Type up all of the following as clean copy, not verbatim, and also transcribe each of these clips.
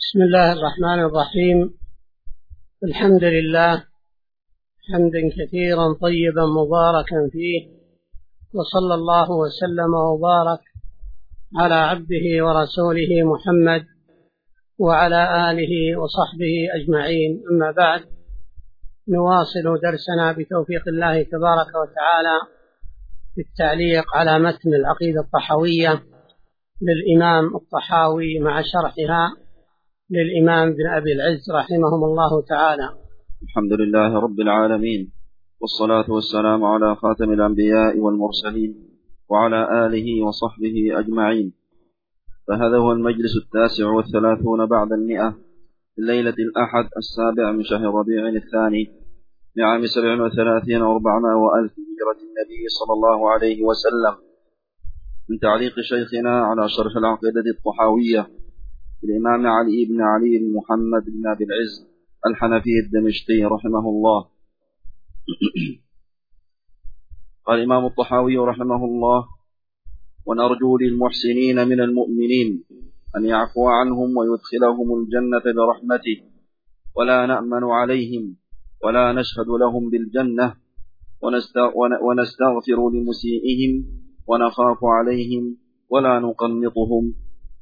بسم الله الرحمن الرحيم. الحمد لله حمدا كثيرا طيبا مباركا فيه، وصلى الله وسلم وبارك على عبده ورسوله محمد وعلى آله وصحبه أجمعين. أما بعد، نواصل درسنا بتوفيق الله تبارك وتعالى في التعليق على متن العقيدة الطحاوية للإمام الطحاوي مع شرحها للإمام بن أبي العز رحمهم الله تعالى. الحمد لله رب العالمين، والصلاة والسلام على خاتم الأنبياء والمرسلين وعلى آله وصحبه أجمعين. فهذا هو المجلس 39 بعد 100 في الليلة الأحد 7 من شهر ربيع الثاني لعام 37 و400 وألف هجرة النبي صلى الله عليه وسلم، من تعليق شيخنا على شرح العقيدة الطحاوية الإمام علي بن علي بن محمد بن أبي العز الحنفي الدمشقي رحمه الله. قال الإمام الطحاوي رحمه الله: ونرجو للمحسنين من المؤمنين أن يعفو عنهم ويدخلهم الجنة برحمته، ولا نأمن عليهم ولا نشهد لهم بالجنة، ونستغفر لمسيئهم ونخاف عليهم ولا نقنطهم.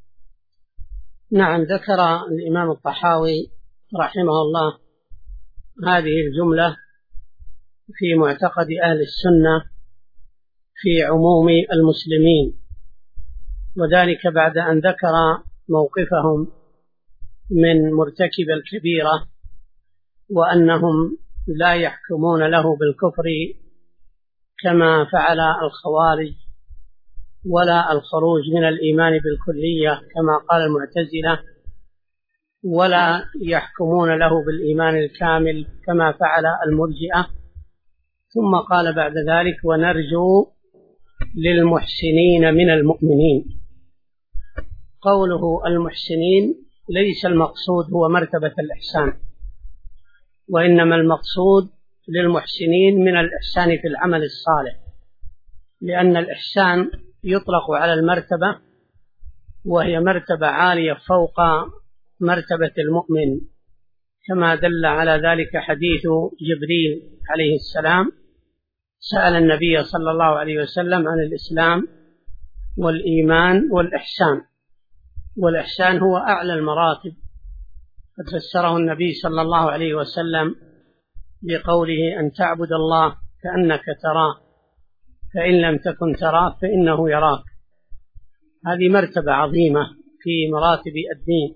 نعم، ذكر الإمام الطحاوي رحمه الله هذه الجملة في معتقد أهل السنة في عموم المسلمين، وذلك بعد أن ذكر موقفهم من مرتكب الكبيرة، وأنهم لا يحكمون له بالكفر كما فعل الخوارج، ولا الخروج من الإيمان بالكلية كما قال المعتزلة، ولا يحكمون له بالإيمان الكامل كما فعل المرجئة. ثم قال بعد ذلك: ونرجو للمحسنين من المؤمنين. قوله المحسنين ليس المقصود هو مرتبة الإحسان، وإنما المقصود للمحسنين من الإحسان في العمل الصالح، لأن الإحسان يطلق على المرتبة، وهي مرتبة عالية فوق مرتبة المؤمن، كما دل على ذلك حديث جبريل عليه السلام سأل النبي صلى الله عليه وسلم عن الإسلام والإيمان والإحسان، والإحسان هو أعلى المراتب، قد فسره النبي صلى الله عليه وسلم بقوله: أن تعبد الله كأنك تراه، فإن لم تكن تراه فإنه يراك. هذه مرتبة عظيمة في مراتب الدين.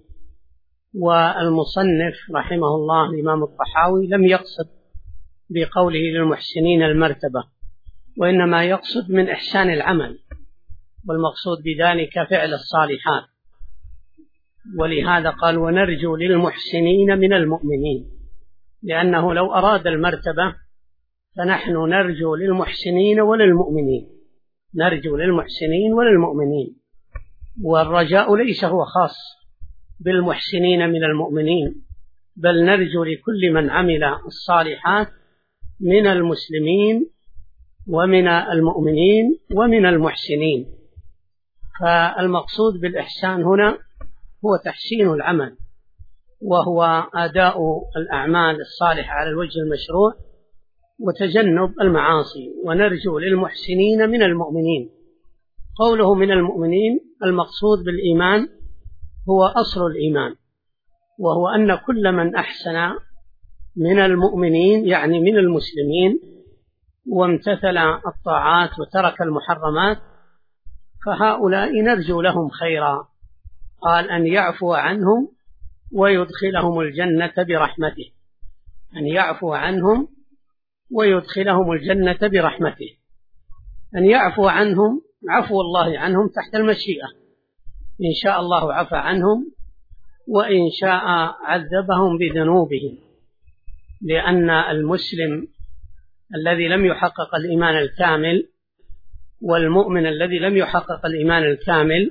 والمصنف رحمه الله الإمام الطحاوي لم يقصد بقوله للمحسنين المرتبة، وإنما يقصد من إحسان العمل، والمقصود بذلك فعل الصالحات. ولهذا قال: ونرجو للمحسنين من المؤمنين، لأنه لو أراد المرتبة فنحن نرجو للمحسنين وللمؤمنين، نرجو للمحسنين وللمؤمنين، والرجاء ليس هو خاص بالمحسنين من المؤمنين، بل نرجو لكل من عمل الصالحات من المسلمين ومن المؤمنين ومن المحسنين. فالمقصود بالإحسان هنا هو تحسين العمل، وهو أداء الأعمال الصالحة على الوجه المشروع وتجنب المعاصي. ونرجو للمحسنين من المؤمنين، قوله من المؤمنين المقصود بالإيمان هو أصل الإيمان، وهو أن كل من أحسن من المؤمنين يعني من المسلمين وامتثل الطاعات وترك المحرمات، فهؤلاء نرجو لهم خيرا. قال: أن يعفو عنهم ويدخلهم الجنة برحمته، أن يعفو عنهم ويدخلهم الجنة برحمته. أن يعفو عنهم، عفو الله عنهم تحت المشيئة، إن شاء الله عفى عنهم وإن شاء عذبهم بذنوبهم، لأن المسلم الذي لم يحقق الإيمان الكامل والمؤمن الذي لم يحقق الإيمان الكامل،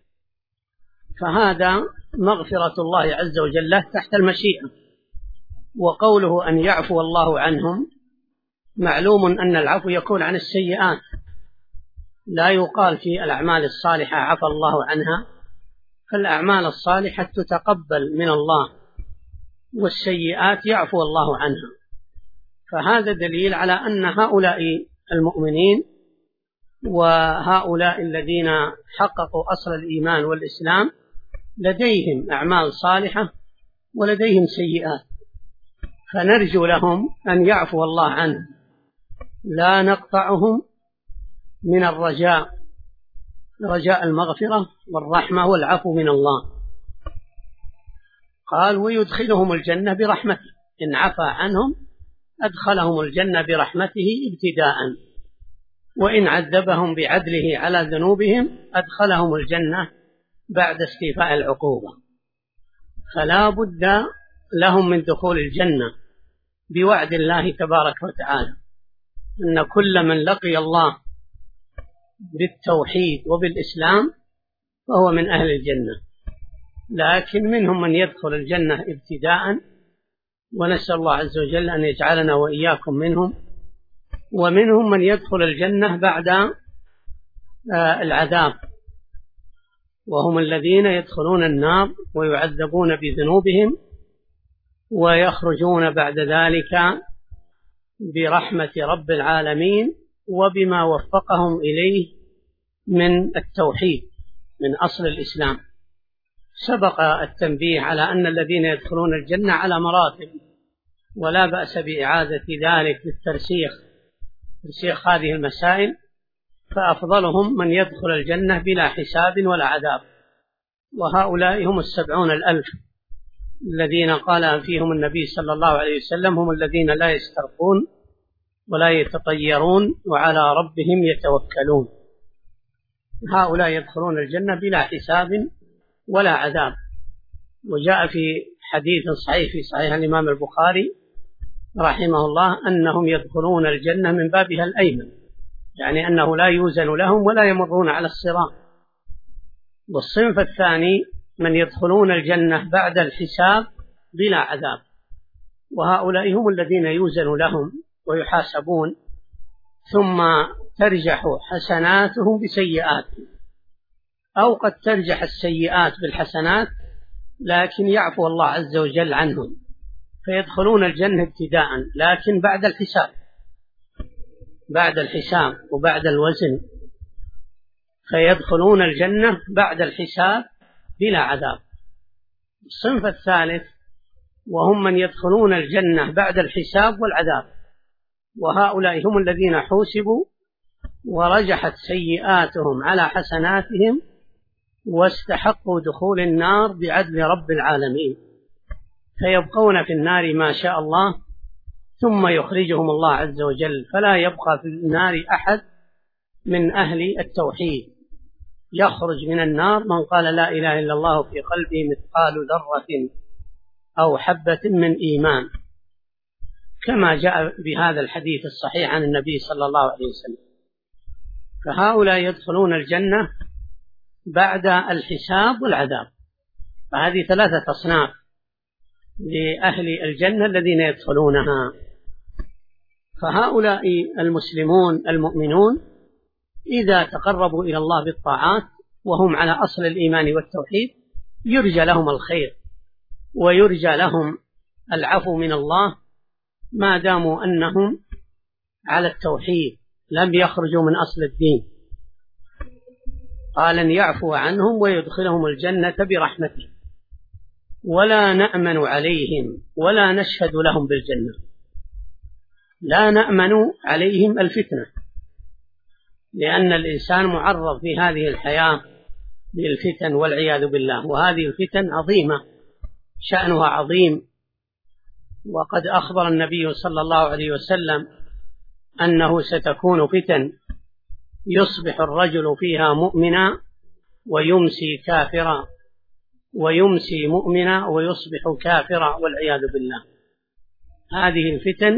فهذا مغفرة الله عز وجل تحت المشيئة. وقوله أن يعفو الله عنهم، معلوم أن العفو يكون عن السيئات، لا يقال في الأعمال الصالحة عفى الله عنها، فالأعمال الصالحة تتقبل من الله، والسيئات يعفو الله عنها. فهذا دليل على أن هؤلاء المؤمنين وهؤلاء الذين حققوا أصل الإيمان والإسلام لديهم أعمال صالحة ولديهم سيئات، فنرجو لهم أن يعفو الله عنهم، لا نقطعهم من الرجاء، رجاء المغفرة والرحمة والعفو من الله. قال ويدخلهم الجنة برحمته، إن عفى عنهم أدخلهم الجنة برحمته ابتداء، وإن عذبهم بعدله على ذنوبهم أدخلهم الجنة بعد استيفاء العقوبة. فلا بد لهم من دخول الجنة بوعد الله تبارك وتعالى، أن كل من لقي الله بالتوحيد وبالإسلام فهو من أهل الجنة، لكن منهم من يدخل الجنة ابتداء، ونسأل الله عز وجل أن يجعلنا وإياكم منهم، ومنهم من يدخل الجنة بعد العذاب، وهم الذين يدخلون النار ويعذبون بذنوبهم ويخرجون بعد ذلك برحمة رب العالمين وبما وفقهم إليه من التوحيد من أصل الإسلام. سبق التنبيه على أن الذين يدخلون الجنة على مراتب، ولا بأس بإعادة ذلك للترسيخ هذه المسائل. فأفضلهم من يدخل الجنة بلا حساب ولا عذاب، وهؤلاء هم 70,000 الذين قال فيهم النبي صلى الله عليه وسلم هم الذين لا يسترقون ولا يتطيرون وعلى ربهم يتوكلون. هؤلاء يدخلون الجنة بلا حساب ولا عذاب. وجاء في حديث صحيح في صحيح الإمام البخاري رحمه الله أنهم يدخلون الجنة من بابها الأيمن، يعني أنه لا يوزن لهم ولا يمرون على الصراط. والصنف الثاني من يدخلون الجنة بعد الحساب بلا عذاب، وهؤلاء هم الذين يوزن لهم ويحاسبون، ثم ترجح حسناتهم بسيئات، أو قد ترجح السيئات بالحسنات لكن يعفو الله عز وجل عنهم، فيدخلون الجنة ابتداء لكن بعد الحساب وبعد الوزن، فيدخلون الجنة بعد الحساب بلا عذاب. الصنف الثالث وهم من يدخلون الجنة بعد الحساب والعذاب، وهؤلاء هم الذين حوسبوا ورجحت سيئاتهم على حسناتهم واستحقوا دخول النار بعدل رب العالمين، فيبقون في النار ما شاء الله ثم يخرجهم الله عز وجل، فلا يبقى في النار أحد من أهل التوحيد. يخرج من النار من قال لا إله إلا الله في قلبه مثقال ذرة أو حبة من إيمان، كما جاء بهذا الحديث الصحيح عن النبي صلى الله عليه وسلم. فهؤلاء يدخلون الجنة بعد الحساب والعذاب. فهذه 3 أصناف لأهل الجنة الذين يدخلونها. فهؤلاء المسلمون المؤمنون إذا تقربوا إلى الله بالطاعات وهم على أصل الإيمان والتوحيد يرجى لهم الخير ويرجى لهم العفو من الله، ما داموا أنهم على التوحيد لم يخرجوا من أصل الدين. قال أن يعفو عنهم ويدخلهم الجنة برحمته، ولا نأمن عليهم ولا نشهد لهم بالجنة. لا نأمن عليهم الفتنة، لأن الإنسان معرض في هذه الحياة للفتن والعياذ بالله، وهذه الفتن عظيمة شأنها عظيم. وقد أخبر النبي صلى الله عليه وسلم أنه ستكون فتن يصبح الرجل فيها مؤمنا ويمسي كافرا، ويمسي مؤمنا ويصبح كافرا والعياذ بالله. هذه الفتن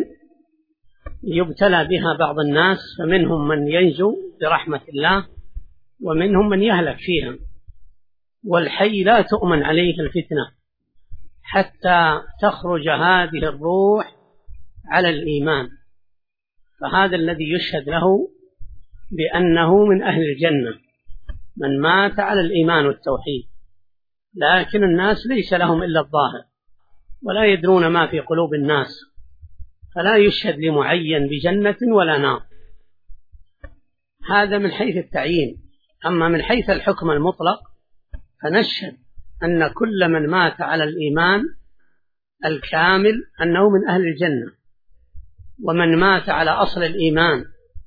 يبتلى بها بعض الناس، فمنهم من ينجو برحمة الله ومنهم من يهلك فيها. والحي لا تؤمن عليه الفتنة حتى تخرج هذه الروح على الإيمان، فهذا الذي يشهد له بأنه من أهل الجنة من مات على الإيمان والتوحيد. لكن الناس ليس لهم إلا الظاهر ولا يدرون ما في قلوب الناس، فلا يشهد لمعين بجنة ولا نار. هذا من حيث التعيين. أما من حيث الحكم المطلق فنشهد أن كل من مات على الإيمان الكامل أنه من أهل الجنة، ومن مات على أصل الإيمان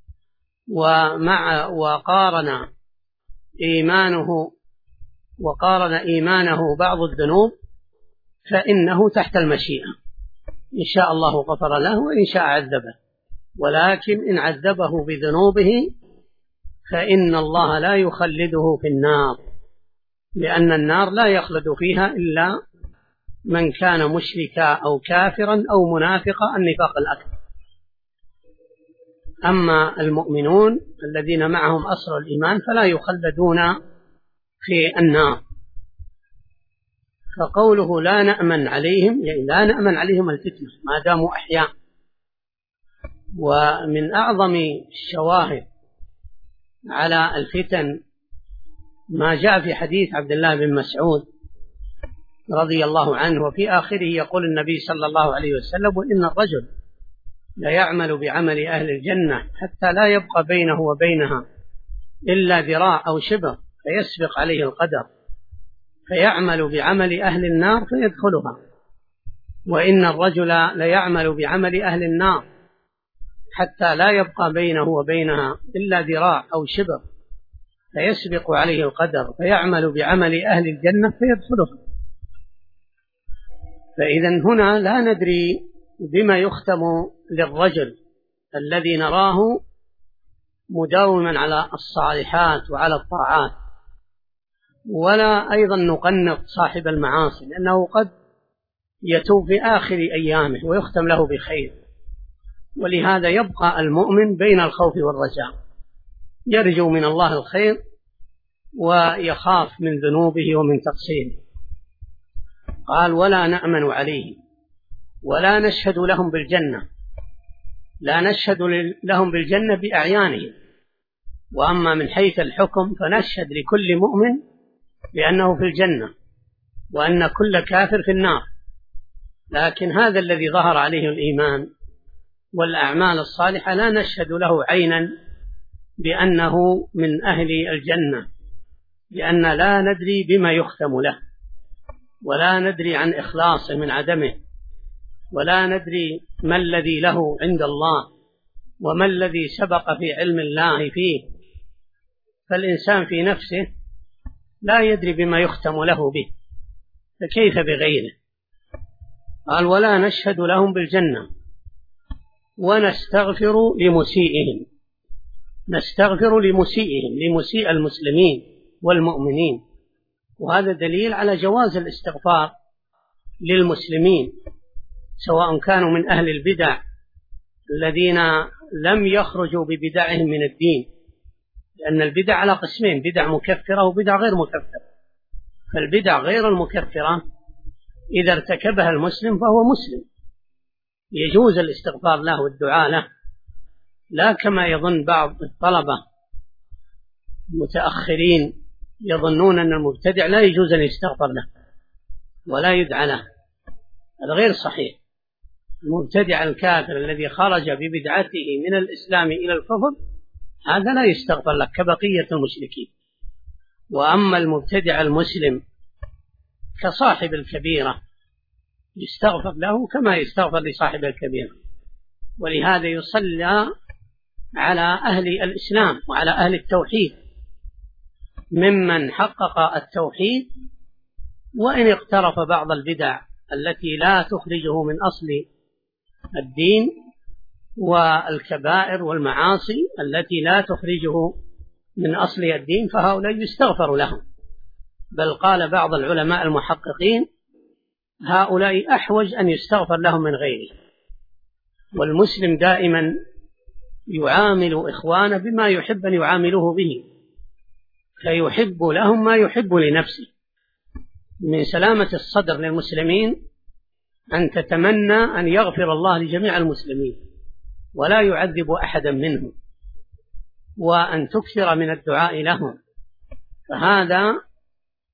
وقارن إيمانه بعض الذنوب فإنه تحت المشيئة، إن شاء الله غفر له وإن شاء عذبه. ولكن إن عذبه بذنوبه فإن الله لا يخلده في النار، لأن النار لا يخلد فيها إلا من كان مشركا أو كافرا أو منافقا النفاق الأكبر. أما المؤمنون الذين معهم أصل الإيمان فلا يخلدون في النار. فقوله لا نأمن عليهم، يعني لا نأمن عليهم الفتنة ما داموا أحياء. ومن أعظم الشواهد على الفتن ما جاء في حديث عبد الله بن مسعود رضي الله عنه، وفي آخره يقول النبي صلى الله عليه وسلم: وإن الرجل لا يعمل بعمل أهل الجنة حتى لا يبقى بينه وبينها إلا ذراع أو شبر فيسبق عليه القدر فيعمل بعمل أهل النار فيدخلها، وإن الرجل لا يعمل بعمل أهل النار حتى لا يبقى بينه وبينها إلا ذراع أو شبر فيسبق عليه القدر فيعمل بعمل أهل الجنة فيدخلها. فإذا هنا لا ندري بما يختم للرجل الذي نراه مداوما على الصالحات وعلى الطاعات، ولا أيضا نقنط صاحب المعاصي، لأنه قد يتوب في آخر أيامه ويختم له بخير. ولهذا يبقى المؤمن بين الخوف والرجاء، يرجو من الله الخير ويخاف من ذنوبه ومن تقصيره. قال: ولا نأمن عليه ولا نشهد لهم بالجنة، لا نشهد لهم بالجنة بأعيانهم. وأما من حيث الحكم فنشهد لكل مؤمن بأنه في الجنة وأن كل كافر في النار. لكن هذا الذي ظهر عليه الإيمان والأعمال الصالحة لا نشهد له عينا بأنه من أهل الجنة، لأن لا ندري بما يختم له، ولا ندري عن إخلاصه من عدمه، ولا ندري ما الذي له عند الله وما الذي سبق في علم الله فيه. فالإنسان في نفسه لا يدري بما يختم له به، فكيف بغيره؟ قال: ولا نشهد لهم بالجنة ونستغفر لمسيئهم. نستغفر لمسيئهم، لمسيء المسلمين والمؤمنين. وهذا دليل على جواز الاستغفار للمسلمين، سواء كانوا من أهل البدع الذين لم يخرجوا ببدعهم من الدين، لأن البدع على قسمين: بدع مكفرة وبدع غير مكفرة. فالبدع غير المكفرة إذا ارتكبها المسلم فهو مسلم، يجوز الاستغفار له والدعاء له، لا كما يظن بعض الطلبة المتأخرين يظنون أن المبتدع لا يجوز أن يستغفر له ولا يدعى له. هذا غير صحيح. المبتدع الكافر الذي خرج ببدعته من الإسلام إلى الكفر هذا لا يستغفر له كبقية المشركين. وأما المبتدع المسلم كصاحب الكبيرة يستغفر له كما يستغفر لصاحب الكبيرة. ولهذا يصلى على أهل الإسلام وعلى أهل التوحيد ممن حقق التوحيد، وإن اقترف بعض البدع التي لا تخرجه من أصل الدين والكبائر والمعاصي التي لا تخرجه من أصل الدين، فهؤلاء يستغفر لهم. بل قال بعض العلماء المحققين: هؤلاء أحوج أن يستغفر لهم من غيره. والمسلم دائما يعامل إخوانه بما يحب أن يعاملوه به، فيحب لهم ما يحب لنفسه. من سلامة الصدر للمسلمين أن تتمنى أن يغفر الله لجميع المسلمين ولا يعذب أحدا منهم، وأن تكثر من الدعاء لهم. فهذا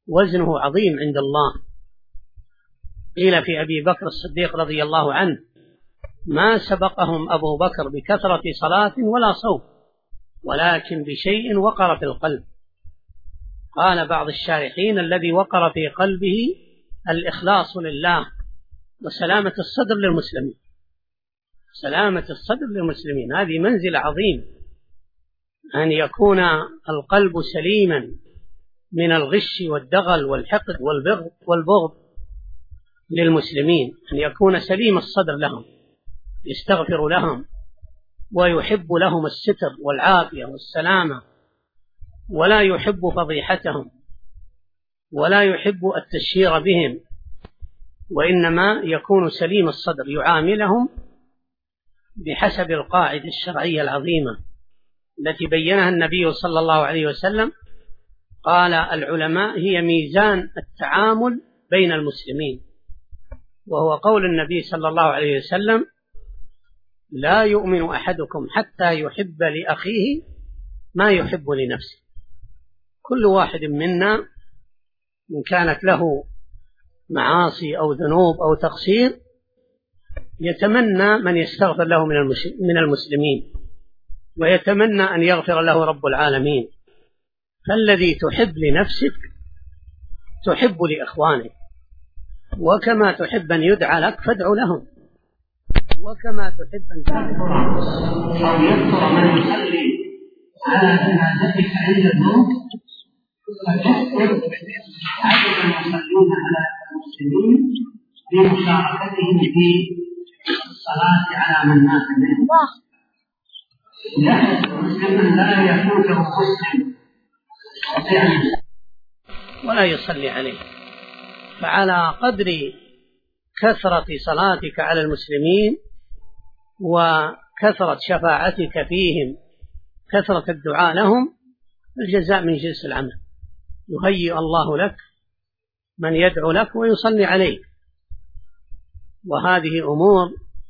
وزنه عظيم عند الله. قيل في أبي بكر الصديق رضي الله عنه: ما سبقهم أبو بكر بكثرة صلاة ولا صوم، ولكن بشيء وقر في القلب. قال بعض الشارحين: الذي وقر في قلبه الإخلاص لله وسلامة الصدر للمسلمين. سلامة الصدر للمسلمين هذه منزل عظيم، أن يكون القلب سليما من الغش والدغل والحقد والبغض للمسلمين، أن يكون سليم الصدر لهم، يستغفر لهم ويحب لهم الستر والعافية والسلامة، ولا يحب فضيحتهم ولا يحب التشهير بهم، وإنما يكون سليم الصدر، يعاملهم بحسب القاعدة الشرعية العظيمة التي بينها النبي صلى الله عليه وسلم. قال: العلماء هي ميزان التعامل بين المسلمين، وهو قول النبي صلى الله عليه وسلم: لا يؤمن أحدكم حتى يحب لأخيه ما يحب لنفسه. كل واحد منا إن كانت له معاصي أو ذنوب أو تقصير يتمنى من يستغفر له من المسلمين، ويتمنى أن يغفر له رب العالمين. فالذي تحب لنفسك تحب لإخوانك، وكما تحب أن يدعى لك فادع لهم، وكما تحب أن تغفر أو يكثر من يصلي على جنازتك عند الموت فتكثر عدد المصلين على المسلمين بمشاركتهم في الصلاة على من مات منهم. يحرص المسلم أن لا يفوته مسلم ولا يصلي عليه. فعلى قدر كثرة صلاتك على المسلمين وكثرة شفاعتك فيهم، كثرة الدعاء لهم، الجزاء من جنس العمل. يهيئ الله لك من يدعو لك ويصلي عليك. وهذه أمور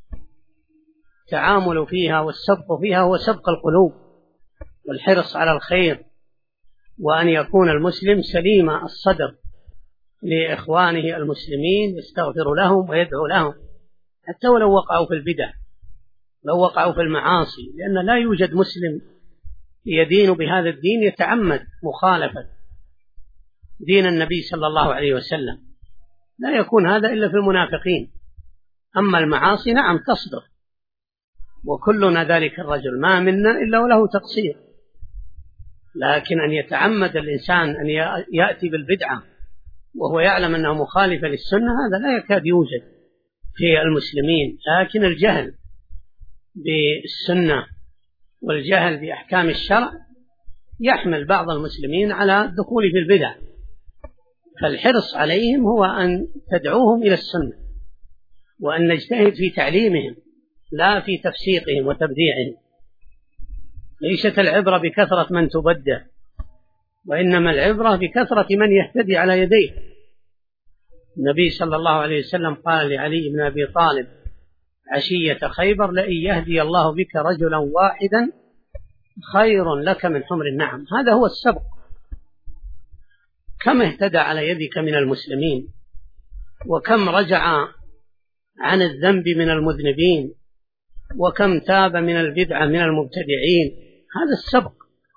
تعامل فيها والسبق فيها هو سبق القلوب والحرص على الخير، وأن يكون المسلم سليم الصدر لإخوانه المسلمين، يستغفر لهم ويدعو لهم حتى ولو وقعوا في البدع، لو وقعوا في المعاصي، لأن لا يوجد مسلم يدين بهذا الدين يتعمد مخالفة دين النبي صلى الله عليه وسلم. لا يكون هذا إلا في المنافقين. أما المعاصي نعم تصدر، وكلنا ذلك الرجل، ما منا إلا وله تقصير، لكن أن يتعمد الإنسان أن يأتي بالبدعة وهو يعلم أنه مخالفة للسنة هذا لا يكاد يوجد في المسلمين. لكن الجهل بالسنة والجهل بأحكام الشرع يحمل بعض المسلمين على الدخول في البدع، فالحرص عليهم هو أن تدعوهم إلى السنة، وأن نجتهد في تعليمهم لا في تفسيقهم وتبديعهم. ليست العبرة بكثرة من تبدع، وإنما العبرة بكثرة من يهتدي على يديه. النبي صلى الله عليه وسلم قال لعلي بن أبي طالب عشية خيبر: لئن يهدي الله بك رجلا واحدا خير لك من حمر النعم. هذا هو السبق. كم اهتدى على يدك من المسلمين، وكم رجع عن الذنب من المذنبين، وكم تاب من البدعة من المبتدعين. هذا السبق،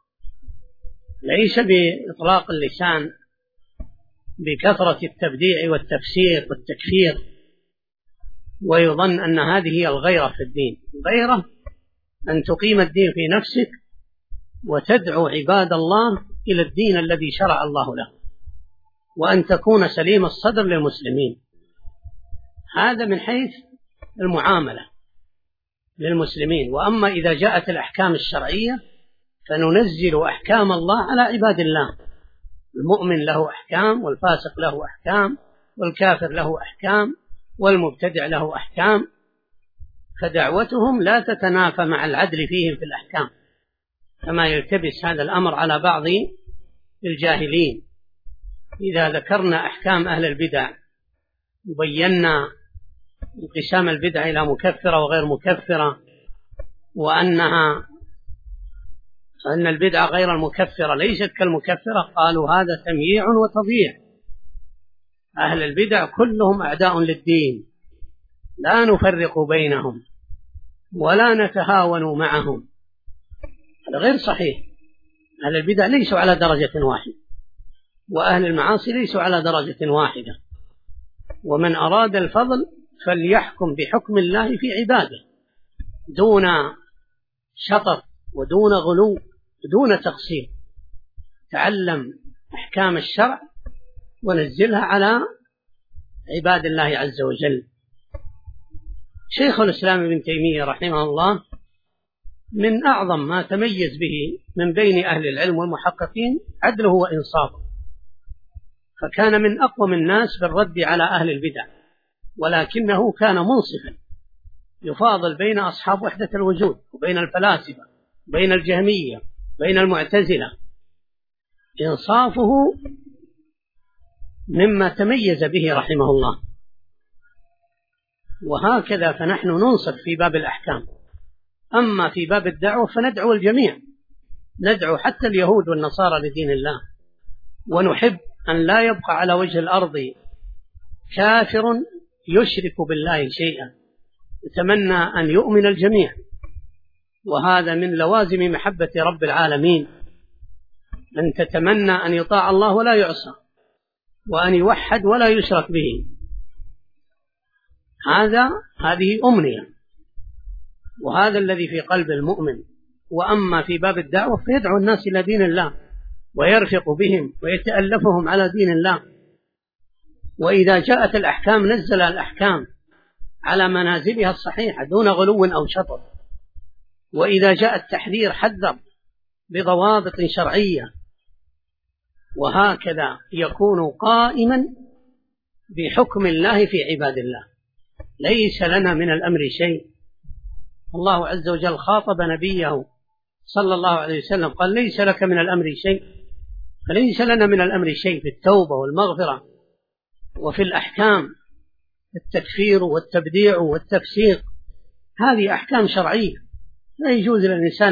ليس بإطلاق اللسان بكثرة التبديع والتفسير والتكفير ويظن أن هذه هي الغيرة في الدين. الغيرة أن تقيم الدين في نفسك وتدعو عباد الله إلى الدين الذي شرع الله له، وأن تكون سليم الصدر للمسلمين. هذا من حيث المعاملة للمسلمين. وأما إذا جاءت الأحكام الشرعية فننزل أحكام الله على عباد الله. المؤمن له أحكام، والفاسق له أحكام، والكافر له أحكام، والمبتدع له أحكام، فدعوتهم لا تتنافى مع العدل فيهم في الأحكام، كما يلتبس هذا الأمر على بعض الجاهلين. إذا ذكرنا أحكام أهل البدع وبينا انقسام البدع إلى مكفرة وغير مكفرة، وأن البدعة غير المكفرة ليست كالمكفرة، قالوا هذا تمييع وتضييع. أهل البدع كلهم أعداء للدين، لا نفرق بينهم ولا نتهاون معهم. هذا غير صحيح. أهل البدع ليسوا على درجة واحدة، وأهل المعاصي ليسوا على درجة واحدة. ومن أراد الفضل فليحكم بحكم الله في عباده دون شطط ودون غلو ودون تقصير. تعلم أحكام الشرع ونزلها على عباد الله عز وجل. شيخ الإسلام ابن تيمية رحمه الله من أعظم ما تميز به من بين أهل العلم والمحققين عدله وإنصافه، فكان من أقوم الناس بالرد على أهل البدع، ولكنه كان منصفا يفاضل بين أصحاب وحدة الوجود وبين الفلاسفة بين الجهمية بين المعتزلة. إنصافه مما تميز به رحمه الله. وهكذا فنحن ننصف في باب الأحكام. أما في باب الدعوة فندعو الجميع، ندعو حتى اليهود والنصارى لدين الله، ونحب أن لا يبقى على وجه الأرض كافر يشرك بالله شيئا، نتمنى أن يؤمن الجميع، وهذا من لوازم محبة رب العالمين، أن تتمنى أن يطاع الله ولا يعصى، وأن يوحد ولا يشرك به. هذه أمنية، وهذا الذي في قلب المؤمن. وأما في باب الدعوة فيدعو الناس إلى دين الله ويرفق بهم ويتألفهم على دين الله. وإذا جاءت الأحكام نزل الأحكام على منازلها الصحيحة دون غلو أو شطط، وإذا جاء التحذير حذر بضوابط شرعية. وهكذا يكون قائما بحكم الله في عباد الله. ليس لنا من الأمر شيء. الله عز وجل خاطب نبيه صلى الله عليه وسلم قال ليس لك من الأمر شيء، فليس لنا من الأمر شيء في التوبة والمغفرة وفي الأحكام، التكفير والتبديع والتفسيق، هذه أحكام شرعية لا يجوز للإنسان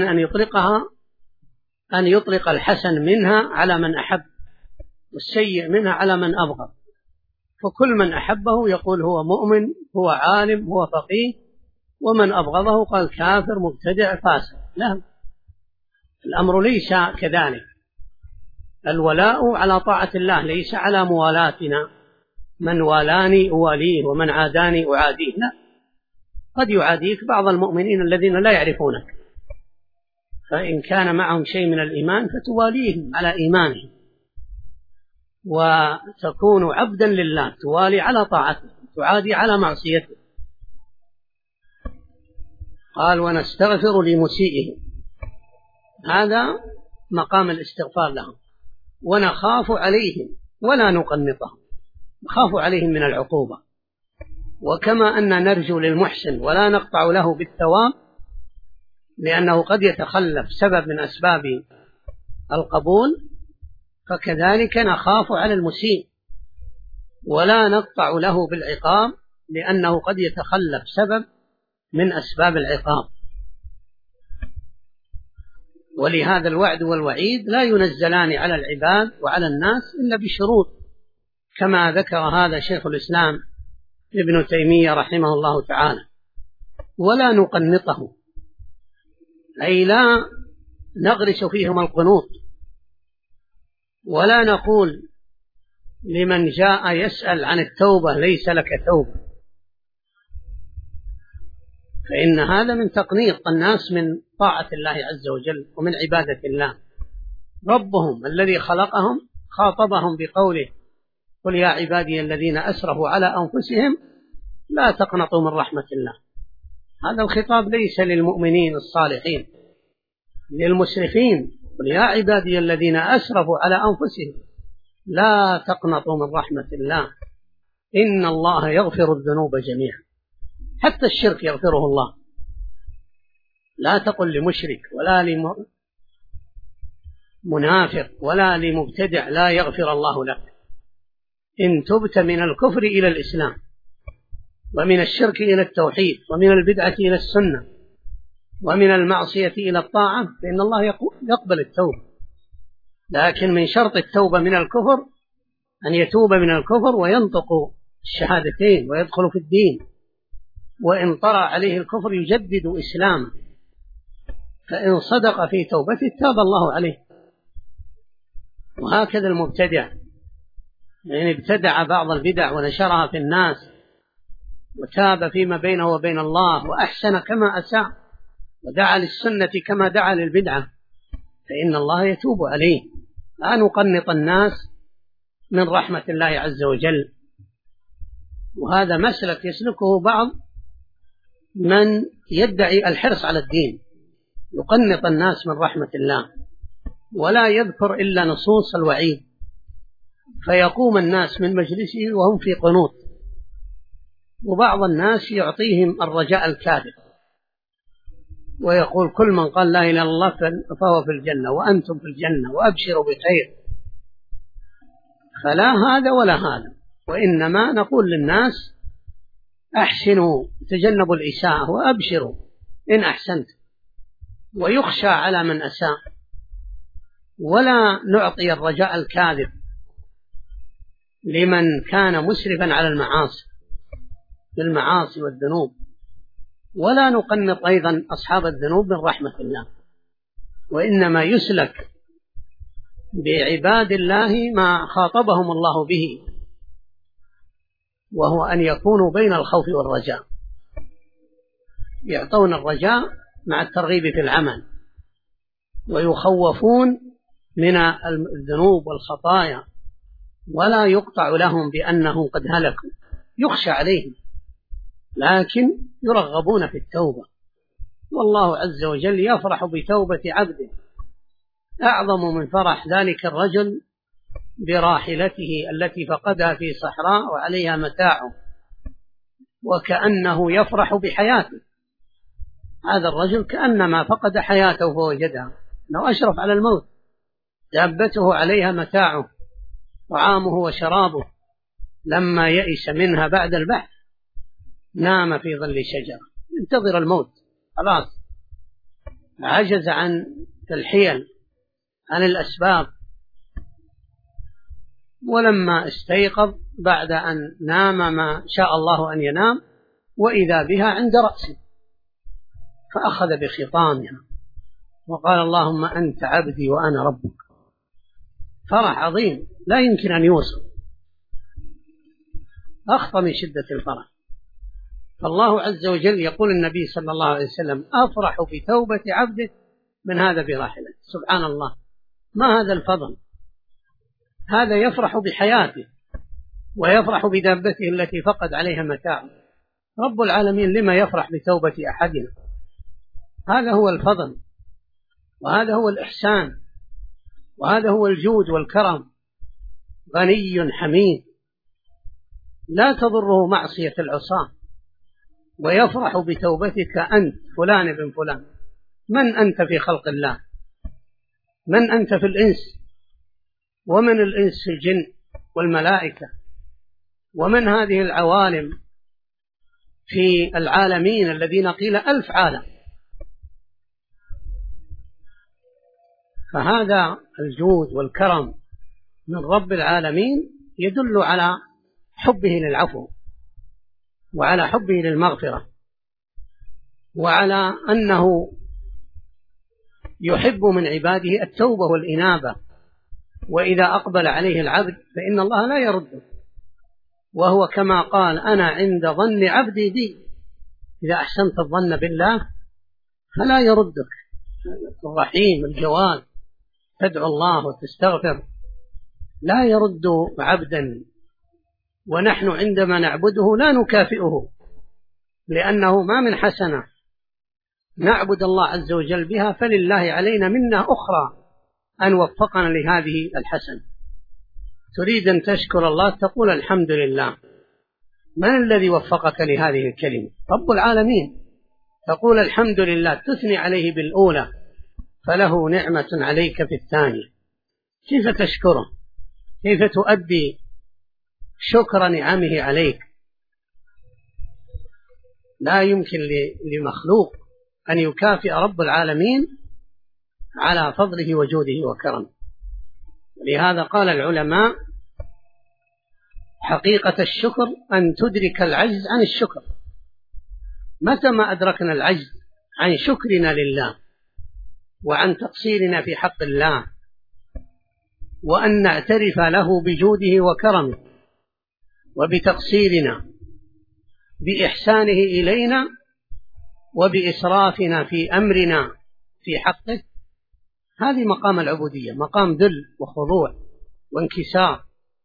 أن يطلق الحسن منها على من أحب والسيء منها على من أبغض. فكل من أحبه يقول هو مؤمن، هو عالم، هو فقيه، ومن أبغضه قال كافر مبتدع فاسق. لا، الأمر ليس كذلك. الولاء على طاعة الله ليس على موالاتنا، من والاني أواليه ومن عاداني أعاديه. لا، قد يعاديك بعض المؤمنين الذين لا يعرفونك، فإن كان معهم شيء من الإيمان فتواليهم على إيمانهم، وتكون عبدا لله، توالي على طاعته تعادي على معصيته. قال ونستغفر لمسيئه، هذا مقام الاستغفار لهم. ونخاف عليهم ولا نقنطهم، نخاف عليهم من العقوبة. وكما أن نرجو للمحسن ولا نقطع له بالثواب لأنه قد يتخلف سبب من أسباب القبول، فكذلك نخاف على المسيء ولا نقطع له بالعقاب لأنه قد يتخلف سبب من أسباب العقاب. ولهذا الوعد والوعيد لا ينزلان على العباد وعلى الناس إلا بشروط، كما ذكر هذا شيخ الإسلام ابن تيمية رحمه الله تعالى. ولا نقنطه، أي لا نغرس فيهم القنوط، ولا نقول لمن جاء يسأل عن التوبة ليس لك توبة، فإن هذا من تقنيط الناس من طاعة الله عز وجل ومن عبادة الله. ربهم الذي خلقهم خاطبهم بقوله قل يا عبادي الذين أسرفوا على أنفسهم لا تقنطوا من رحمة الله. هذا الخطاب ليس للمؤمنين الصالحين، للمسرفين. قل يا عبادي الذين أسرفوا على أنفسهم لا تقنطوا من رحمة الله إن الله يغفر الذنوب جميعا. حتى الشرك يغفره الله. لا تقل لمشرك ولا لمنافق ولا لمبتدع لا يغفر الله لك. إن تبت من الكفر إلى الإسلام ومن الشرك إلى التوحيد ومن البدعة إلى السنة ومن المعصية إلى الطاعة فإن الله يقبل التوبة. لكن من شرط التوبة من الكفر أن يتوب من الكفر وينطق الشهادتين ويدخل في الدين، وإن طرأ عليه الكفر يجدد إسلامه، فإن صدق في توبته تاب الله عليه. وهكذا المبتدع، يعني ابتدع بعض البدع ونشرها في الناس وتاب فيما بينه وبين الله وأحسن كما أساء ودعا للسنة كما دعا للبدعة، فإن الله يتوب عليه. لا نقنط الناس من رحمة الله عز وجل. وهذا مسلك يسلكه بعض من يدعي الحرص على الدين، يقنط الناس من رحمة الله ولا يذكر إلا نصوص الوعيد، فيقوم الناس من مجلسه وهم في قنوط. وبعض الناس يعطيهم الرجاء الكاذب ويقول كل من قال لا إله إلا الله فهو في الجنة وأنتم في الجنة وأبشروا بخير. فلا هذا ولا هذا، وإنما نقول للناس أحسنوا تجنبوا الإساءة وأبشروا إن أحسنت، ويخشى على من أساء، ولا نعطي الرجاء الكاذب لمن كان مسرفا على المعاصي بالمعاصي والذنوب، ولا نقنط أيضا أصحاب الذنوب من رحمة الله. وإنما يسلك بعباد الله ما خاطبهم الله به، وهو أن يكونوا بين الخوف والرجاء، يعطون الرجاء مع الترغيب في العمل، ويخوفون من الذنوب والخطايا، ولا يقطع لهم بأنهم قد هلكوا، يخشى عليهم، لكن يرغبون في التوبة. والله عز وجل يفرح بتوبة عبده أعظم من فرح ذلك الرجل براحلته التي فقدها في صحراء وعليها متاعه، وكأنه يفرح بحياته. هذا الرجل كأنما فقد حياته فوجدها، أنه أشرف على الموت، دابته عليها متاعه طعامه وشرابه، لما يئس منها بعد البحث نام في ظل شجرة ينتظر الموت، خلاص عجز عن الحيل عن الأسباب. ولما استيقظ بعد أن نام ما شاء الله أن ينام، وإذا بها عند رأسه، فأخذ بخطامها وقال اللهم أنت عبدي وأنا ربك. فرح عظيم لا يمكن أن يوصف، أخطى من شدة الفرح. فالله عز وجل يقول النبي صلى الله عليه وسلم أفرح بتوبة عبده من هذا براحلته. سبحان الله، ما هذا الفضل! هذا يفرح بحياته ويفرح بدابته التي فقد عليها متاعه. رب العالمين لما يفرح بتوبة أحدنا؟ هذا هو الفضل، وهذا هو الإحسان، وهذا هو الجود والكرم. غني حميد لا تضره معصية العصاة، ويفرح بتوبتك أنت فلان بن فلان. من أنت في خلق الله؟ من أنت في الإنس؟ ومن الإنس في الجن والملائكة؟ ومن هذه العوالم في العالمين الذين قيل 1000 عالم؟ فهذا الجود والكرم من رب العالمين يدل على حبه للعفو، وعلى حبه للمغفرة، وعلى أنه يحب من عباده التوبة والإنابة. وإذا أقبل عليه العبد فإن الله لا يرده، وهو كما قال أنا عند ظن عبدي بي. إذا أحسنت الظن بالله فلا يردك. الرحيم الجواد، تدعو الله وتستغفر، لا يرد عبدا. ونحن عندما نعبده لا نكافئه، لأنه ما من حسنة نعبد الله عز وجل بها فلله علينا منة أخرى أن وفقنا لهذه الحسنة. تريد أن تشكر الله تقول الحمد لله. من الذي وفقك لهذه الكلمة؟ رب العالمين. تقول الحمد لله، تثني عليه بالأولى فله نعمة عليك في الثانية. كيف تشكره؟ كيف تؤدي شكر نعمه عليك؟ لا يمكن لمخلوق أن يكافئ رب العالمين على فضله وجوده وكرمه. لهذا قال العلماء حقيقة الشكر أن تدرك العجز عن الشكر. متى ما أدركنا العجز عن شكرنا لله وعن تقصيرنا في حق الله، وأن نعترف له بجوده وكرمه وبتقصيرنا بإحسانه إلينا وبإسرافنا في أمرنا في حقه، هذه مقام العبودية، مقام ذل وخضوع وانكسار.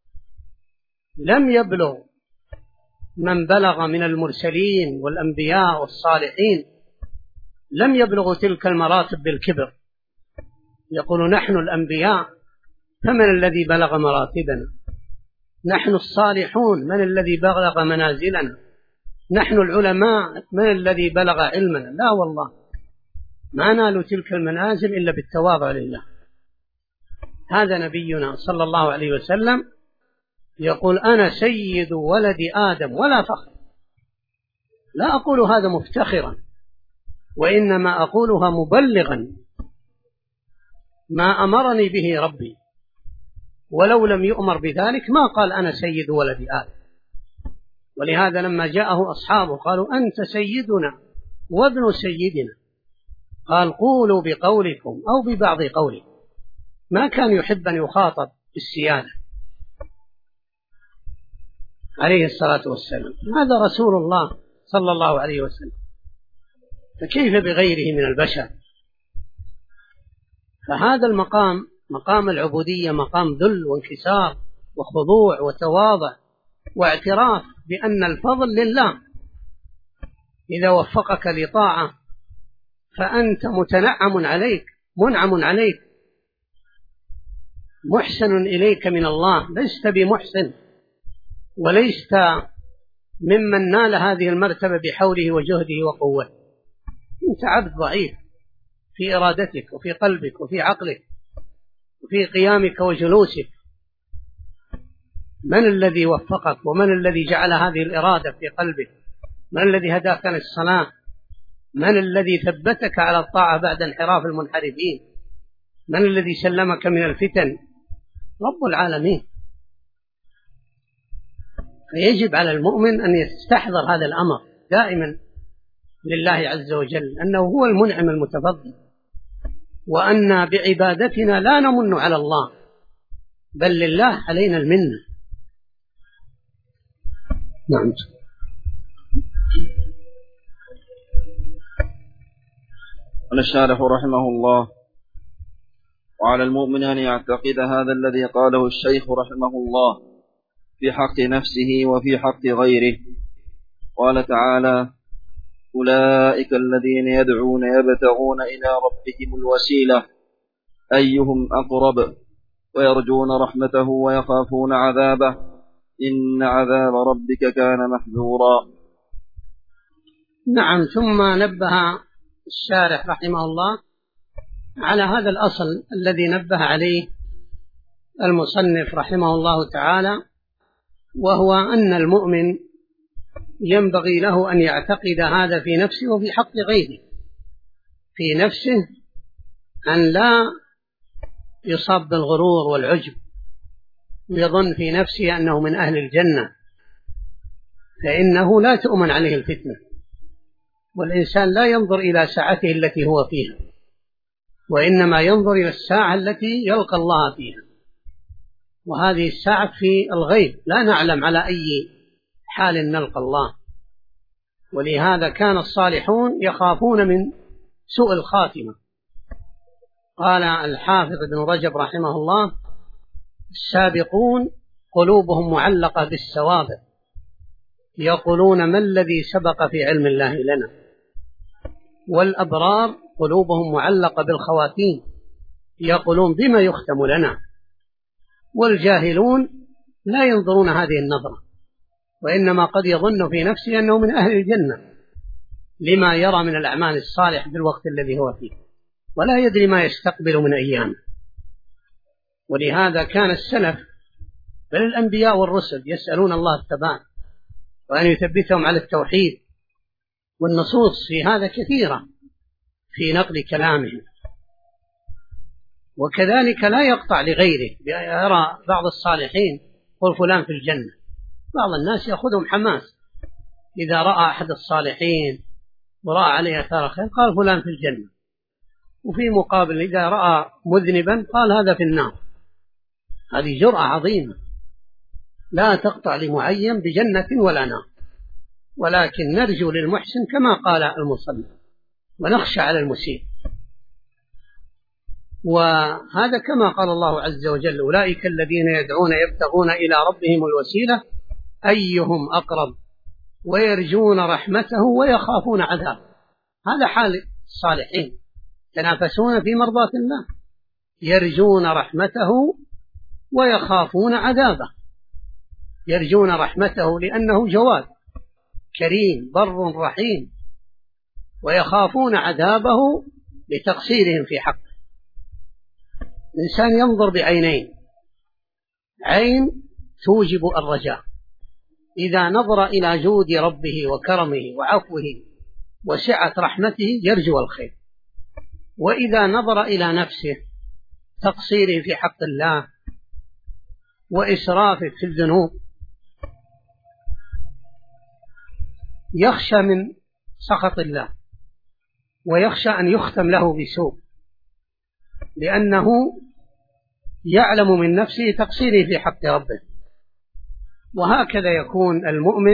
لم يبلغ من بلغ من المرسلين والأنبياء والصالحين، لم يبلغوا تلك المراتب بالكبر، يقول نحن الأنبياء فمن الذي بلغ مراتبنا، نحن الصالحون من الذي بلغ منازلنا، نحن العلماء من الذي بلغ علمنا. لا والله، ما نالوا تلك المنازل إلا بالتواضع لله. هذا نبينا صلى الله عليه وسلم يقول أنا سيد ولد آدم ولا فخر. لا أقول هذا مفتخرا، وإنما أقولها مبلغا ما أمرني به ربي، ولو لم يؤمر بذلك ما قال أنا سيد ولد آدم. ولهذا لما جاءه أصحابه قالوا أنت سيدنا وابن سيدنا، قال قولوا بقولكم أو ببعض قولكم. ما كان يحب أن يخاطب بالسيادة عليه الصلاة والسلام. هذا رسول الله صلى الله عليه وسلم، فكيف بغيره من البشر؟ فهذا المقام، مقام العبودية، مقام ذل وانكسار وخضوع وتواضع واعتراف بأن الفضل لله. إذا وفقك لطاعة فأنت متنعم عليك، منعم عليك، محسن إليك من الله، لست بمحسن وليست ممن نال هذه المرتبة بحوله وجهده وقوته. أنت عبد ضعيف في إرادتك وفي قلبك وفي عقلك وفي قيامك وجلوسك. من الذي وفقك ومن الذي جعل هذه الإرادة في قلبك؟ من الذي هداك للصلاة؟ من الذي ثبتك على الطاعة بعد انحراف المنحرفين؟ من الذي سلمك من الفتن؟ رب العالمين. فيجب على المؤمن أن يستحضر هذا الأمر دائما لله عز وجل، أنه هو المنعم المتفضل، وأن بعبادتنا لا نمن على الله بل لله علينا المنة. نعم. قال الشارح رحمه الله: وعلى المؤمن أن يعتقد هذا الذي قاله الشيخ رحمه الله في حق نفسه وفي حق غيره. قال تعالى: أولئك الذين يدعون يبتغون إلى ربهم الوسيلة أيهم أقرب ويرجون رحمته ويخافون عذابه إن عذاب ربك كان محذورا. نعم. ثم نبه الشارح رحمه الله على هذا الأصل الذي نبه عليه المصنف رحمه الله تعالى، وهو أن المؤمن ينبغي له أن يعتقد هذا في نفسه وفي حق غيره. في نفسه أن لا يصاب بالغرور والعجب ويظن في نفسه أنه من أهل الجنة، فإنه لا تؤمن عليه الفتنة، والإنسان لا ينظر إلى ساعته التي هو فيها، وإنما ينظر إلى الساعة التي يلقى الله فيها، وهذه الساعة في الغيب، لا نعلم على أي حال نلقى الله. ولهذا كان الصالحون يخافون من سوء الخاتمة. قال الحافظ ابن رجب رحمه الله: السابقون قلوبهم معلقة بالسوابق، يقولون ما الذي سبق في علم الله لنا. والأبرار قلوبهم معلقة بالخواتيم، يقولون بما يختم لنا. والجاهلون لا ينظرون هذه النظرة، وإنما قد يظن في نفسه أنه من أهل الجنة لما يرى من الأعمال الصالحة في الوقت الذي هو فيه، ولا يدري ما يستقبل من أيام. ولهذا كان السلف بل الأنبياء والرسل يسألون الله الثبات وأن يثبتهم على التوحيد، والنصوص في هذا كثيرة في نقل كلامهم. وكذلك لا يقطع لغيره، يرى بعض الصالحين قل فلان في الجنة، بعض الناس يأخذهم حماس، إذا رأى أحد الصالحين ورأى عليه أثار خير قال فلان في الجنة، وفي مقابل إذا رأى مذنبا قال هذا في النار. هذه جرأة عظيمة لا تقطع لمعين بجنة ولا نار، ولكن نرجو للمحسن كما قال المصنف ونخشى على المسيء. وهذا كما قال الله عز وجل: أولئك الذين يدعون يبتغون إلى ربهم الوسيلة أيهم أقرب ويرجون رحمته ويخافون عذابه. هذا حال الصالحين، يتنافسون في مرضاة الله، يرجون رحمته ويخافون عذابه. يرجون رحمته لأنه جواد كريم بر رحيم، ويخافون عذابه لتقصيرهم في حقه. الإنسان ينظر بعينين، عين توجب الرجاء، إذا نظر إلى جود ربه وكرمه وعفوه وسعة رحمته يرجو الخير، وإذا نظر إلى نفسه تقصيره في حق الله وإسرافه في الذنوب يخشى من سخط الله ويخشى أن يختم له بسوء، لأنه يعلم من نفسه تقصيره في حق ربه. وهكذا يكون المؤمن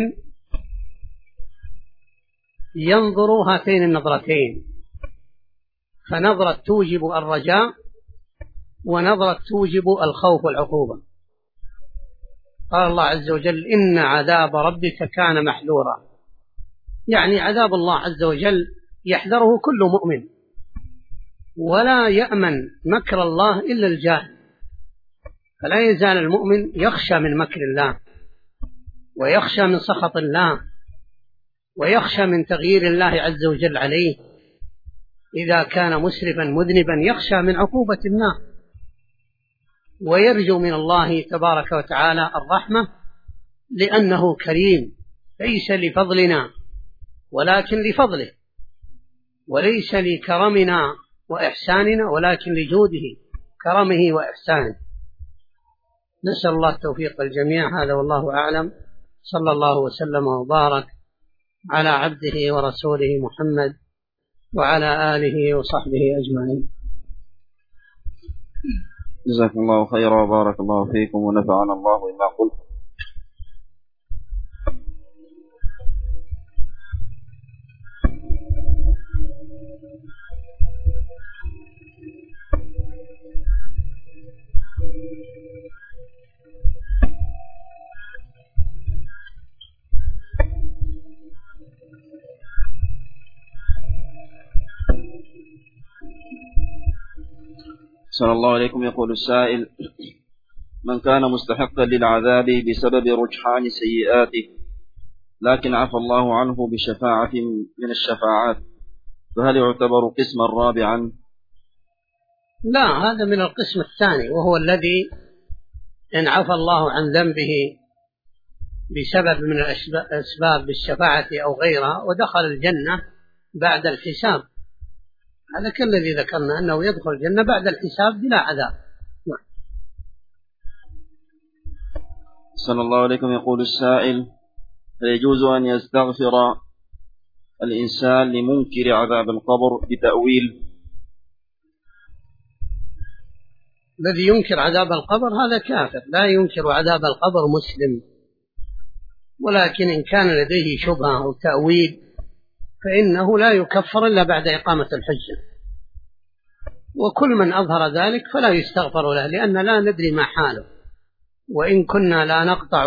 ينظر هاتين النظرتين، فنظرة توجب الرجاء ونظرة توجب الخوف والعقوبة. قال الله عز وجل: إن عذاب ربك كان محذورا، يعني عذاب الله عز وجل يحذره كل مؤمن، ولا يأمن مكر الله إلا الجاهل. فلا يزال المؤمن يخشى من مكر الله، ويخشى من سخط الله، ويخشى من تغيير الله عز وجل عليه. إذا كان مسرفا مذنبا يخشى من عقوبة الله، ويرجو من الله تبارك وتعالى الرحمة، لأنه كريم ليس لفضلنا ولكن لفضله، وليس لكرمنا وإحساننا ولكن لجوده كرمه وإحسانه. نسأل الله التوفيق الجميع. هذا والله أعلم. صلى الله وسلم وبارك على عبده ورسوله محمد وعلى آله وصحبه أجمعين. جزاكم الله خيرا وبارك الله فيكم ونفعنا الله بما قلت. صلى الله عليكم. يقول السائل: من كان مستحقا للعذاب بسبب رجحان سيئاته لكن عفى الله عنه بشفاعة من الشفاعات، فهل يعتبر قسما رابعا؟ لا، هذا من القسم الثاني، وهو الذي إن عفى الله عن ذنبه بسبب من الأسباب بالشفاعة أو غيرها ودخل الجنة بعد الحساب. هذا كالذي ذكرنا أنه يدخل الجنة بعد الحساب بلا عذاب. صلى الله عليكم. يقول السائل: فيجوز أن يستغفر الإنسان لمنكر عذاب القبر بتأويل؟ الذي ينكر عذاب القبر هذا كافر، لا ينكر عذاب القبر مسلم. ولكن إن كان لديه شبهة أو تأويل فإنه لا يكفر إلا بعد إقامة الحجة، وكل من أظهر ذلك فلا يستغفر له، لأن لا ندري ما حاله. وإن كنا لا نقطع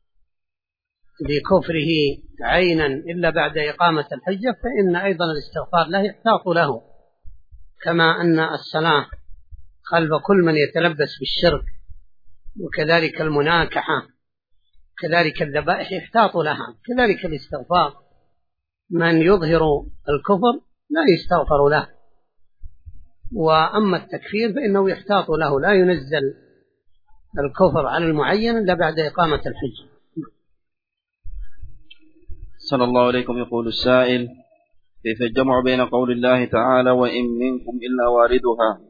بكفره عينا إلا بعد إقامة الحجة، فإن أيضا الاستغفار له يحتاط له، كما أن الصلاة خلف كل من يتلبس بالشرك، وكذلك المناكحة، كذلك الذبائح يحتاط لها، كذلك الاستغفار. من يظهر الكفر لا يستغفر له، وأما التكفير فإنه يحتاط له، لا ينزل الكفر على المعين إلا بعد إقامة الحج. صلى الله عليكم. يقول السائل: كيف الجمع بين قول الله تعالى وإن منكم إلا واردها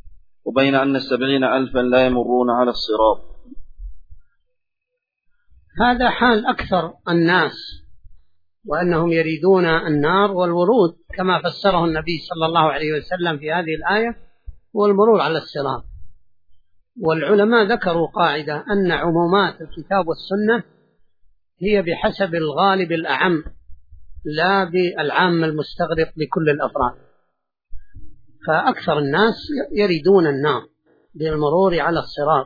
وبين أن 70,000 لا يمرون على الصراط؟ هذا حال أكثر الناس، وأنهم يريدون النار، والورود كما فسره النبي صلى الله عليه وسلم في هذه الآية هو المرور على الصراط. والعلماء ذكروا قاعدة أن عمومات الكتاب والسنة هي بحسب الغالب الأعم لا بالعام المستغرق لكل الأفراد، فأكثر الناس يريدون النار بالمرور على الصراط،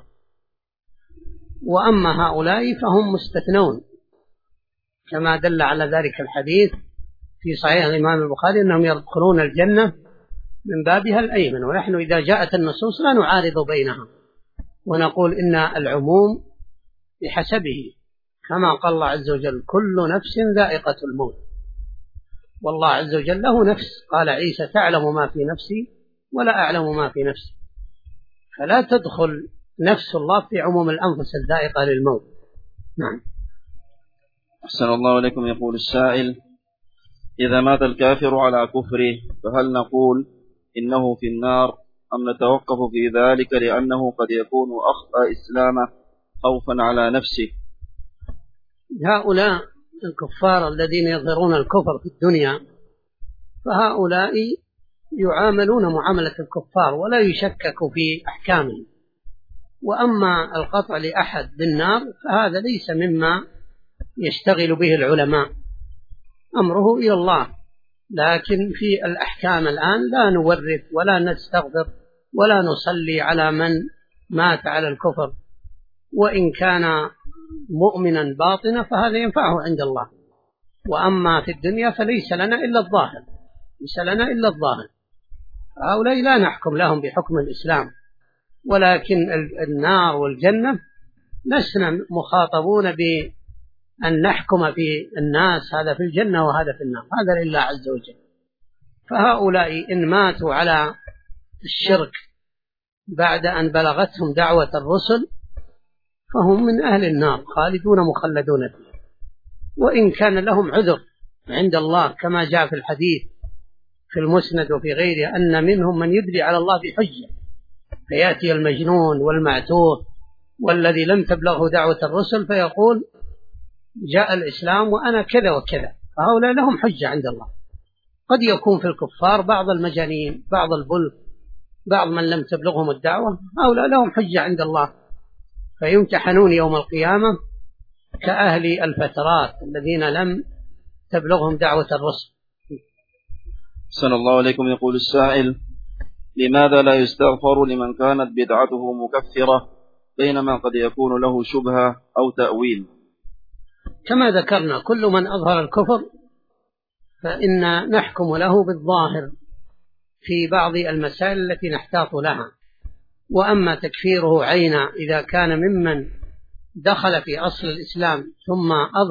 وأما هؤلاء فهم مستثنون كما دل على ذلك الحديث في صحيح الإمام البخاري أنهم يدخلون الجنة من بابها الأيمن. ونحن إذا جاءت النصوص لا نعارض بينها ونقول إن العموم بحسبه، كما قال الله عز وجل كل نفس ذائقة الموت، والله عز وجل له نفس، قال عيسى تعلم ما في نفسي ولا أعلم ما في نفسي، فلا تدخل نفس الله في عموم الأنفس الذائقة للموت. نعم. أحسن الله إليكم. يقول السائل: إذا مات الكافر على كفره فهل نقول إنه في النار أم نتوقف في ذلك لأنه قد يكون أخطأ إسلامه خوفا على نفسه؟ هؤلاء الكفار الذين يظهرون الكفر في الدنيا فهؤلاء يعاملون معاملة الكفار ولا يشكك في أحكامهم. وأما القطع لأحد بالنار فهذا ليس مما يشتغل به العلماء، أمره إلى الله. لكن في الأحكام الآن لا نورث ولا نستغفر ولا نصلي على من مات على الكفر، وإن كان مؤمنا باطنا فهذا ينفعه عند الله. وأما في الدنيا فليس لنا إلا الظاهر، ليس لنا إلا الظاهر. هؤلاء لا نحكم لهم بحكم الإسلام، ولكن النار والجنة لسنا مخاطبون بأن نحكم في الناس هذا في الجنة وهذا في النار، هذا لله عز وجل. فهؤلاء إن ماتوا على الشرك بعد أن بلغتهم دعوة الرسل فهم من أهل النار خالدون مخلدون فيه، وإن كان لهم عذر عند الله كما جاء في الحديث في المسند وفي غيره أن منهم من يدري على الله بحجة، فيأتي المجنون والمعتوه والذي لم تبلغه دعوة الرسل فيقول جاء الإسلام وأنا كذا وكذا، فهؤلاء لهم حجة عند الله. قد يكون في الكفار بعض المجانين، بعض البلف، بعض من لم تبلغهم الدعوة، هؤلاء لهم حجة عند الله فيمتحنون يوم القيامة كأهل الفترات الذين لم تبلغهم دعوة الرسل. صلى الله عليكم. يقول السائل: لماذا لا يستغفر لمن كانت بدعته مكفرة بينما قد يكون له شبهة أو تأويل؟ كما ذكرنا كل من أظهر الكفر فإن نحكم له بالظاهر في بعض المسائل التي نحتاط لها. وأما تكفيره عينا إذا كان ممن دخل في أصل الإسلام ثم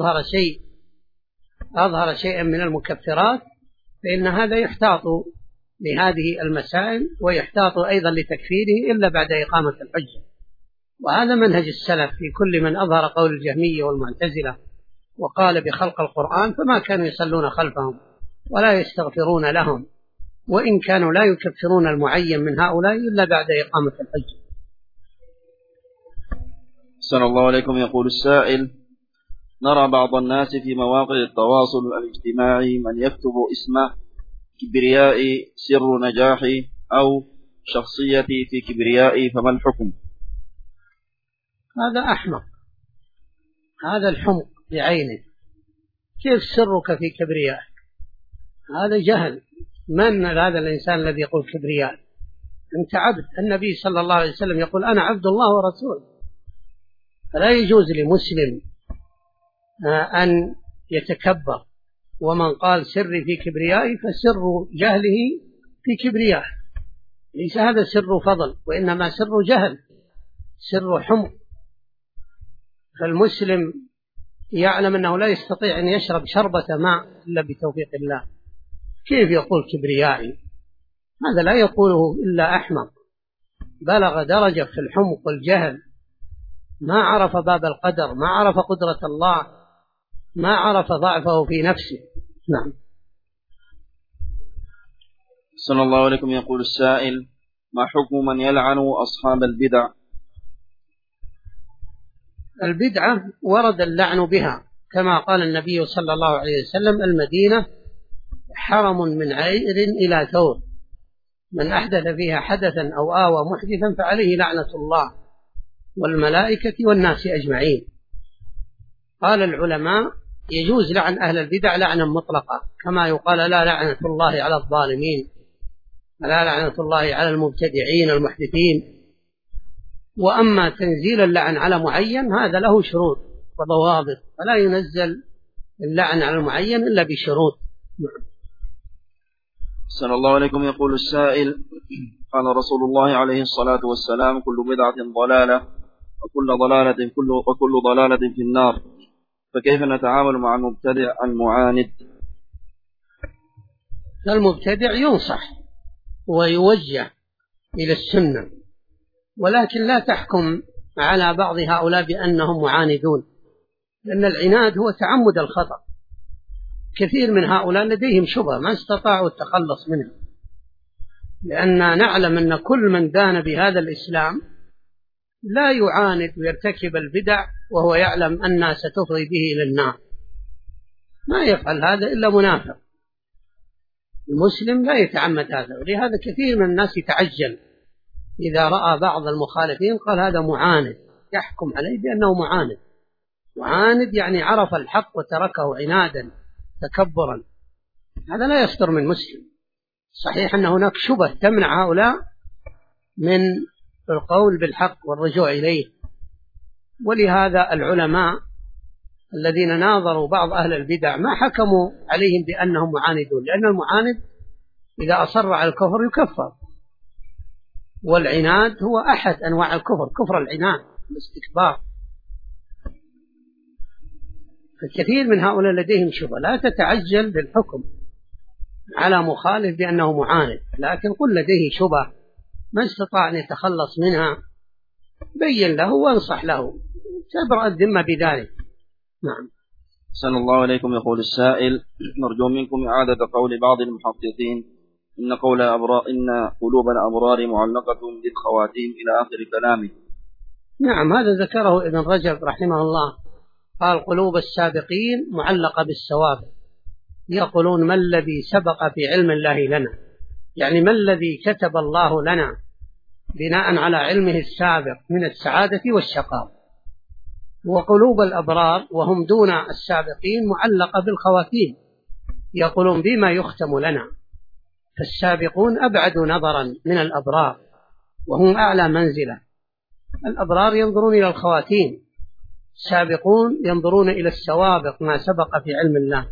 أظهر شيئا من المكفرات فإن هذا يحتاط لهذه المسائل ويحتاط أيضا لتكفيره إلا بعد إقامة الحجة. وهذا منهج السلف في كل من أظهر قول الجهمية والمعتزلة وقال بخلق القرآن فما كانوا يصلون خلفهم ولا يستغفرون لهم، وإن كانوا لا يكفرون المعين من هؤلاء إلا بعد إقامة الحجة. صلى الله عليكم. يقول السائل: نرى بعض الناس في مواقع التواصل الاجتماعي من يكتب اسمه كبريائي سر نجاحي أو شخصيتي في كبريائي، فما الحكم؟ هذا أحمق، هذا الحمق بعينه. كيف سرك في كبريائك؟ هذا جهل. من هذا الإنسان الذي يقول كبرياء؟ أنت عبد. النبي صلى الله عليه وسلم يقول أنا عبد الله ورسوله. فلا يجوز لمسلم أن يتكبر. ومن قال سري في كبريائي فسر جهله في كبريائه، ليس هذا سر فضل وإنما سر جهل، سر حمق. فالمسلم يعلم أنه لا يستطيع أن يشرب شربة ماء إلا بتوفيق الله. كيف يقول كبريائي؟ هذا لا يقوله إلا أحمق بلغ درجة في الحمق والجهل، ما عرف باب القدر، ما عرف قدرة الله، ما عرف ضعفه في نفسه. نعم. صلى الله عليكم. يقول السائل: ما حكم من يلعن أصحاب البدع؟ البدعة ورد اللعن بها كما قال النبي صلى الله عليه وسلم: المدينة حرم من عير إلى ثور، من أحدث فيها حدثا أو آوى محدثا فعليه لعنة الله والملائكة والناس أجمعين. قال العلماء: يجوز لعن أهل البدع لعنا مطلقا، كما يقال: لا لعنة الله على الظالمين، لا لعنة الله على المبتدعين المحدثين. وأما تنزيل اللعن على معين هذا له شروط وضوابط، فلا ينزل اللعن على المعين إلا بشروط. صلى الله عليكم. يقول السائل: قال رسول الله عليه الصلاة والسلام: كل بدعة ضلالة وكل ضلالة في النار، فكيف نتعامل مع المبتدع المعاند؟ المبتدع ينصح ويوجه إلى السنة، ولكن لا تحكم على بعض هؤلاء بأنهم معاندون، لأن العناد هو تعمد الخطأ. كثير من هؤلاء لديهم شبهة ما استطاعوا التخلص منها، لأننا نعلم أن كل من دان بهذا الإسلام لا يعاند ويرتكب البدع وهو يعلم أنها ستفضي به إلى النار، ما يفعل هذا إلا منافق. المسلم لا يتعمد هذا، ولهذا كثير من الناس يتعجل إذا رأى بعض المخالفين قال هذا معاند، يحكم عليه بأنه معاند. معاند يعني عرف الحق وتركه عنادا تكبرا، هذا لا يصدر من مسلم. صحيح أن هناك شبه تمنع هؤلاء من القول بالحق والرجوع إليه، ولهذا العلماء الذين ناظروا بعض أهل البدع ما حكموا عليهم بأنهم معاندون، لأن المعاند إذا أصر على الكفر يكفر، والعناد هو أحد أنواع الكفر، كفر العناد الاستكبار. فالكثير من هؤلاء لديهم شبهة، لا تتعجل بالحكم على مخالف بأنه معاند، لكن قل لديه شبهة ما استطاع أن يتخلص منها بين له وانصح له، تبرأ الذمة بذلك. نعم. صلى الله عليكم. يقول السائل: نرجو منكم إعادة قول بعض المحققين إن قلوب الأبرار معلقة بالخواتيم إلى آخر كلامه. نعم، هذا ذكره ابن رجب رحمه الله، قال: قلوب السابقين معلقة بالسوابق، يقولون ما الذي سبق في علم الله لنا، يعني ما الذي كتب الله لنا بناء على علمه السابق من السعادة والشقاء. وقلوب الأبرار وهم دون السابقين معلقة بالخواتيم، يقولون بما يختم لنا، فالسابقون أبعد نظرا من الأبرار وهم أعلى منزلة. الأبرار ينظرون إلى الخواتيم، السابقون ينظرون إلى السوابق ما سبق في علم الله.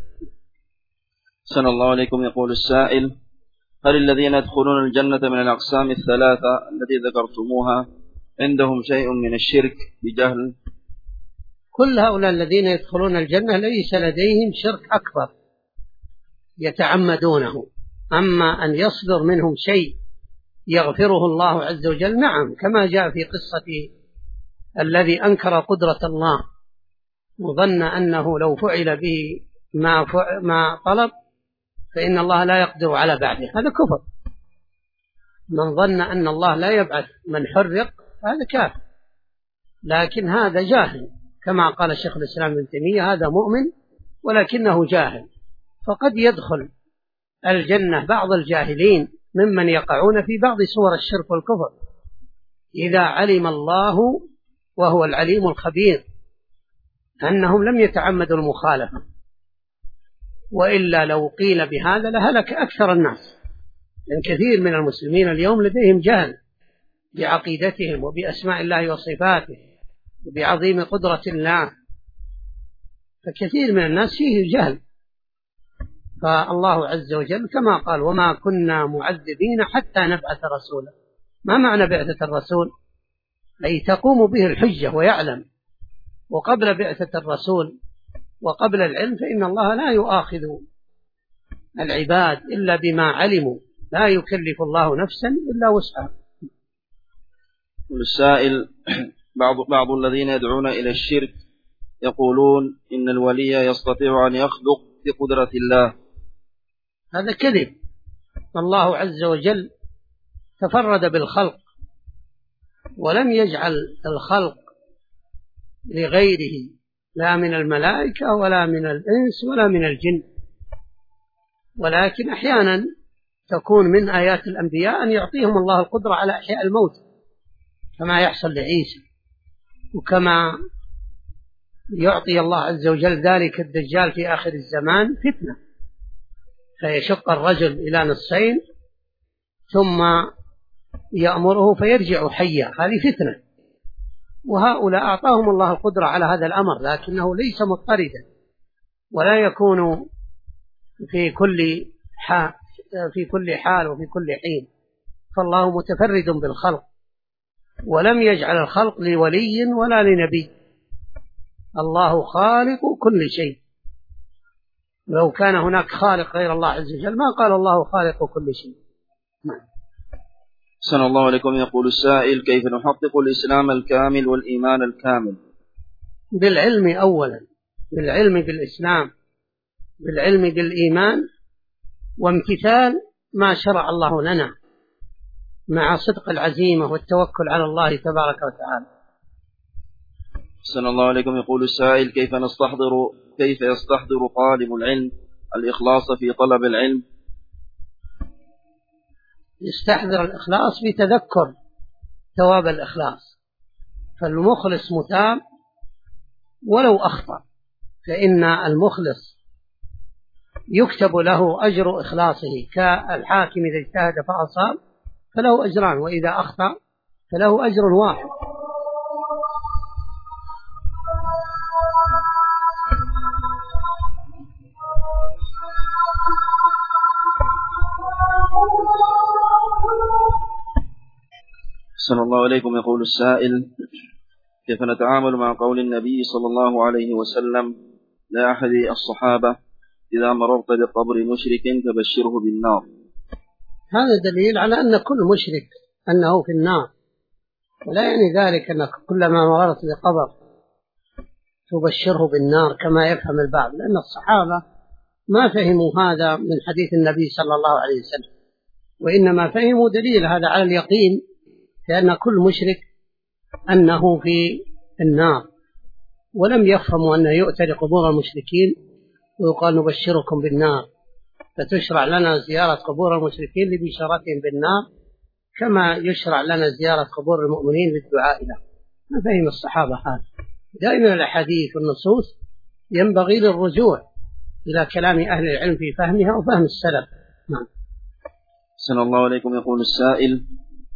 صلى الله عليكم. يقول السائل: هل الذين يدخلون الجنة من الأقسام الثلاثة التي ذكرتموها عندهم شيء من الشرك بجهل؟ كل هؤلاء الذين يدخلون الجنة ليس لديهم شرك أكبر يتعمدونه، أما أن يصدر منهم شيء يغفره الله عز وجل نعم، كما جاء في قصة الذي أنكر قدرة الله وظن أنه لو فعل به ما طلب فإن الله لا يقدر على بعده، هذا كفر. من ظن أن الله لا يبعث من حرق هذا كافر، لكن هذا جاهل، كما قال شيخ الإسلام ابن تيمية: هذا مؤمن ولكنه جاهل. فقد يدخل الجنة بعض الجاهلين ممن يقعون في بعض صور الشرك والكفر إذا علم الله وهو العليم الخبير أنهم لم يتعمدوا المخالفة، وإلا لو قيل بهذا لهلك أكثر الناس، لأن كثير من المسلمين اليوم لديهم جهل بعقيدتهم وبأسماء الله وصفاته وبعظيم قدرة الله، فكثير من الناس فيه جهل. فالله عز وجل كما قال: وما كنا معذبين حتى نبعث رسولا. ما معنى بعثة الرسول؟ أي تقوم به الحجة ويعلم، وقبل بعثة الرسول وقبل العلم فإن الله لا يؤاخذ العباد إلا بما علموا، لا يكلف الله نفسا إلا وسعها. والسائل: بعض الذين يدعون إلى الشرك يقولون إن الولي يستطيع أن يخلق بقدرة الله. هذا كذب، الله عز وجل تفرد بالخلق ولم يجعل الخلق لغيره لا من الملائكة ولا من الإنس ولا من الجن، ولكن أحيانا تكون من آيات الأنبياء أن يعطيهم الله القدرة على إحياء الموت كما يحصل لعيسى، وكما يعطي الله عز وجل ذلك الدجال في آخر الزمان فتنة، فيشق الرجل إلى نصفين ثم يأمره فيرجع حيا، هذه فتنة. وهؤلاء أعطاهم الله القدرة على هذا الأمر، لكنه ليس مضطردا ولا يكون في كل حال وفي كل حين، فالله متفرد بالخلق ولم يجعل الخلق لولي ولا لنبي، الله خالق كل شيء. لو كان هناك خالق غير الله عز وجل ما قال الله خالق كل شيء. أحسن الله عليكم. يقول السائل: كيف نحقق الإسلام الكامل والإيمان الكامل؟ بالعلم أولا، بالعلم بالإسلام، بالعلم بالإيمان، وامتثال ما شرع الله لنا مع صدق العزيمة والتوكل على الله تبارك وتعالى. أحسن الله عليكم. يقول السائل: كيف يستحضر طالب العلم الإخلاص في طلب العلم؟ يستحضر الإخلاص بتذكر ثواب الإخلاص، فالمخلص مثاب ولو أخطأ، فإن المخلص يكتب له أجر إخلاصه، كالحاكم إذا اجتهد فأصاب فله أجران، وإذا أخطأ فله أجر واحد. أحسن الله عليكم. يقول السائل: كيف نتعامل مع قول النبي صلى الله عليه وسلم لأحد الصحابة: إذا مررت بقبر مشرك فبشره بالنار؟ هذا دليل على أن كل مشرك أنه في النار، ولا يعني ذلك أنك كلما مررت بقبر تبشره بالنار كما يفهم البعض، لأن الصحابة ما فهموا هذا من حديث النبي صلى الله عليه وسلم، وإنما فهموا دليل هذا على اليقين، لأن كل مشرك أنه في النار، ولم يفهموا أنه يؤتى لقبور المشركين ويقال نبشركم بالنار، فتشرع لنا زيارة قبور المشركين لبشارتهم بالنار كما يشرع لنا زيارة قبور المؤمنين بالدعاء له. ما فهم الصحابة هذا. دائما الأحاديث والنصوص ينبغي للرجوع إلى كلام أهل العلم في فهمها وفهم السلف. نعم. أحسن الله عليكم. يقول السائل: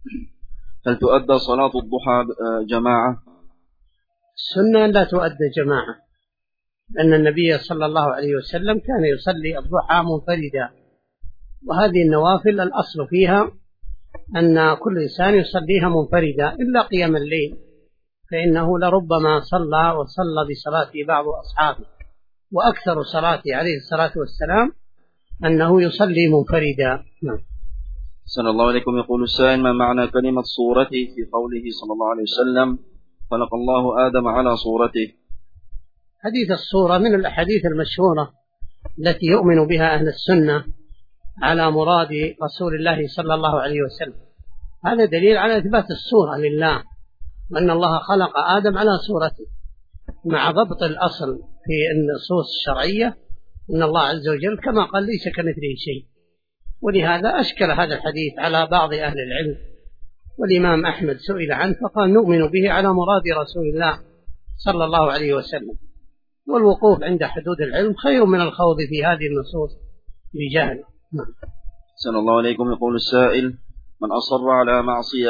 هل تؤدى صلاة الضحى جماعة؟ السنة لا تؤدى جماعة، لأن النبي صلى الله عليه وسلم كان يصلي الضحى منفردا، وهذه النوافل الأصل فيها أن كل إنسان يصليها منفردا إلا قيام الليل، فإنه لربما صلى بصلاته بعض أصحابه، وأكثر صلاته عليه الصلاة والسلام أنه يصلي منفردا. نعم. أحسن الله عليكم. يقول السائل: ما معنى كلمة صورتي في قوله صلى الله عليه وسلم: خلق الله آدم على صورته؟ حديث الصورة من الأحاديث المشهورة التي يؤمن بها أهل السنة على مراد رسول الله صلى الله عليه وسلم. هذا دليل على إثبات الصورة لله، وأن الله خلق آدم على صورته، مع ضبط الأصل في النصوص الشرعية أن الله عز وجل كما قال ليس كمثله شيء، ولهذا أشكل هذا الحديث على بعض أهل العلم، والإمام أحمد سئل عنه فقال نؤمن به على مراد رسول الله صلى الله عليه وسلم، والوقوف عند حدود العلم خير من الخوض في هذه النصوص بجهل. أحسن الله عليكم. يقول السائل: من أصر على معصية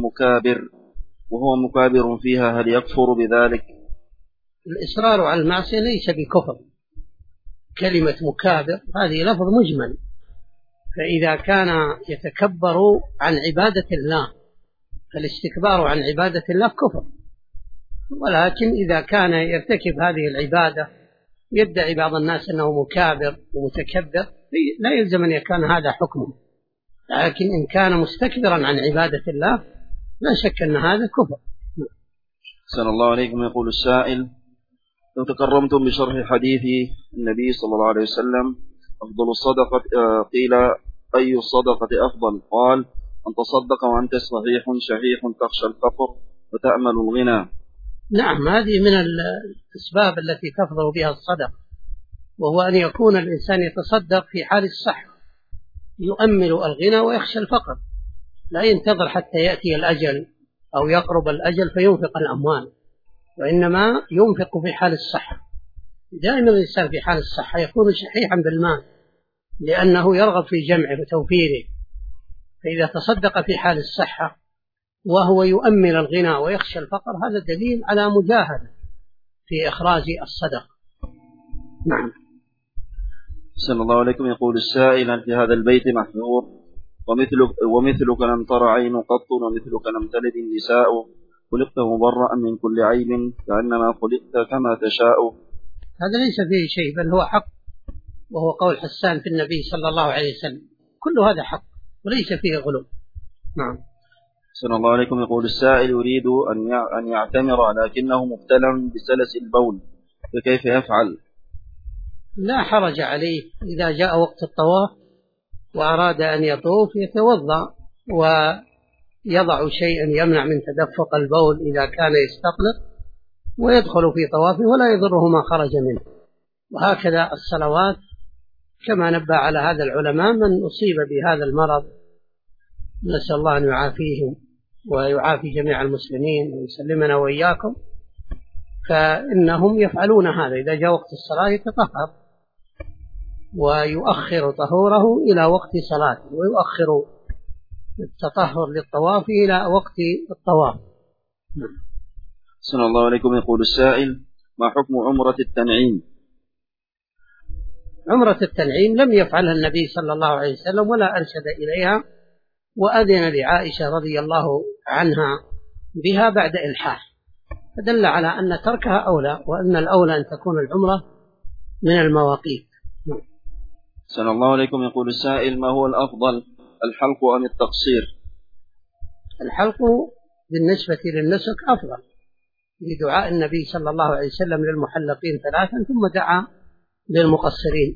وهو مكابر فيها هل يكفر بذلك؟ الإصرار على المعصية ليس بكفر، كلمة مكابر هذه لفظ مجمل، فإذا كان يتكبر عن عبادة الله فالاستكبار عن عبادة الله كفر، ولكن إذا كان يرتكب هذه العبادة يدعي بعض الناس أنه مكابر ومتكبر لا يلزم أن يكون هذا حكمه، لكن إن كان مستكبرا عن عبادة الله لا شك أن هذا كفر. أحسن الله عليكم. يقول السائل: لو تكرمتم بشرح حديث النبي صلى الله عليه وسلم أفضل الصدقة، قيل أي الصدقة أفضل؟ قال: أن تصدق وأنت صحيح شحيح تخشى الفقر وتأمل الغنى. نعم، هذه من الأسباب التي تفضل بها الصدقة، وهو أن يكون الإنسان يتصدق في حال الصحة، يؤمل الغنى ويخشى الفقر، لا ينتظر حتى يأتي الأجل أو يقرب الأجل فينفق الأموال، وإنما ينفق في حال الصحة. دائما الإنسان في حال الصحة يكون شحيحا بالمال، لأنه يرغب في جمعه وتوفيره، فإذا تصدق في حال الصحة وهو يؤمل الغنى ويخشى الفقر، هذا دليل على مجاهدة في إخراج الصدقة. نعم. صلى الله عليكم. يقول السائل: في هذا البيت محذور ومثلك لم تر عين قط ومثلك لم تلد النساء، خلقت مبرأ من كل عيب كأنما خلقت كما تشاء. هذا ليس فيه شيء، بل هو حق، وهو قول حسان في النبي صلى الله عليه وسلم، كل هذا حق وليس فيه غلو. نعم. صلى الله عليكم. يقول السائل: يريد أن يعتمر لكنه مبتلى بسلس البول، فكيف يفعل؟ لا حرج عليه، إذا جاء وقت الطواف وأراد أن يطوف يتوضأ ويضع شيئا يمنع من تدفق البول إذا كان يستقلق، ويدخل في طوافه ولا يضره ما خرج منه. وهكذا الصلوات، كما نبه على هذا العلماء من أصيب بهذا المرض، نسأل الله أن يعافيهم ويعافي جميع المسلمين ويسلمنا وإياكم، فإنهم يفعلون هذا، إذا جاء وقت الصلاة يتطهر ويؤخر طهوره إلى وقت صلاته، ويؤخر التطهر للطواف إلى وقت الطواف. صلى الله عليكم. يقول السائل: ما حكم عمرة التنعيم؟ عمرة التنعيم لم يفعلها النبي صلى الله عليه وسلم ولا أرشد إليها، وأذن لعائشة رضي الله عنها بها بعد إلحاح، فدل على أن تركها أولى، وأن الأولى أن تكون العمرة من المواقيت. صلى الله عليكم. يقول السائل: ما هو الأفضل، الحلق أم التقصير؟ الحلق بالنسبة للنسك أفضل، لدعاء النبي صلى الله عليه وسلم للمحلقين 3 ثم دعا للمقصرين.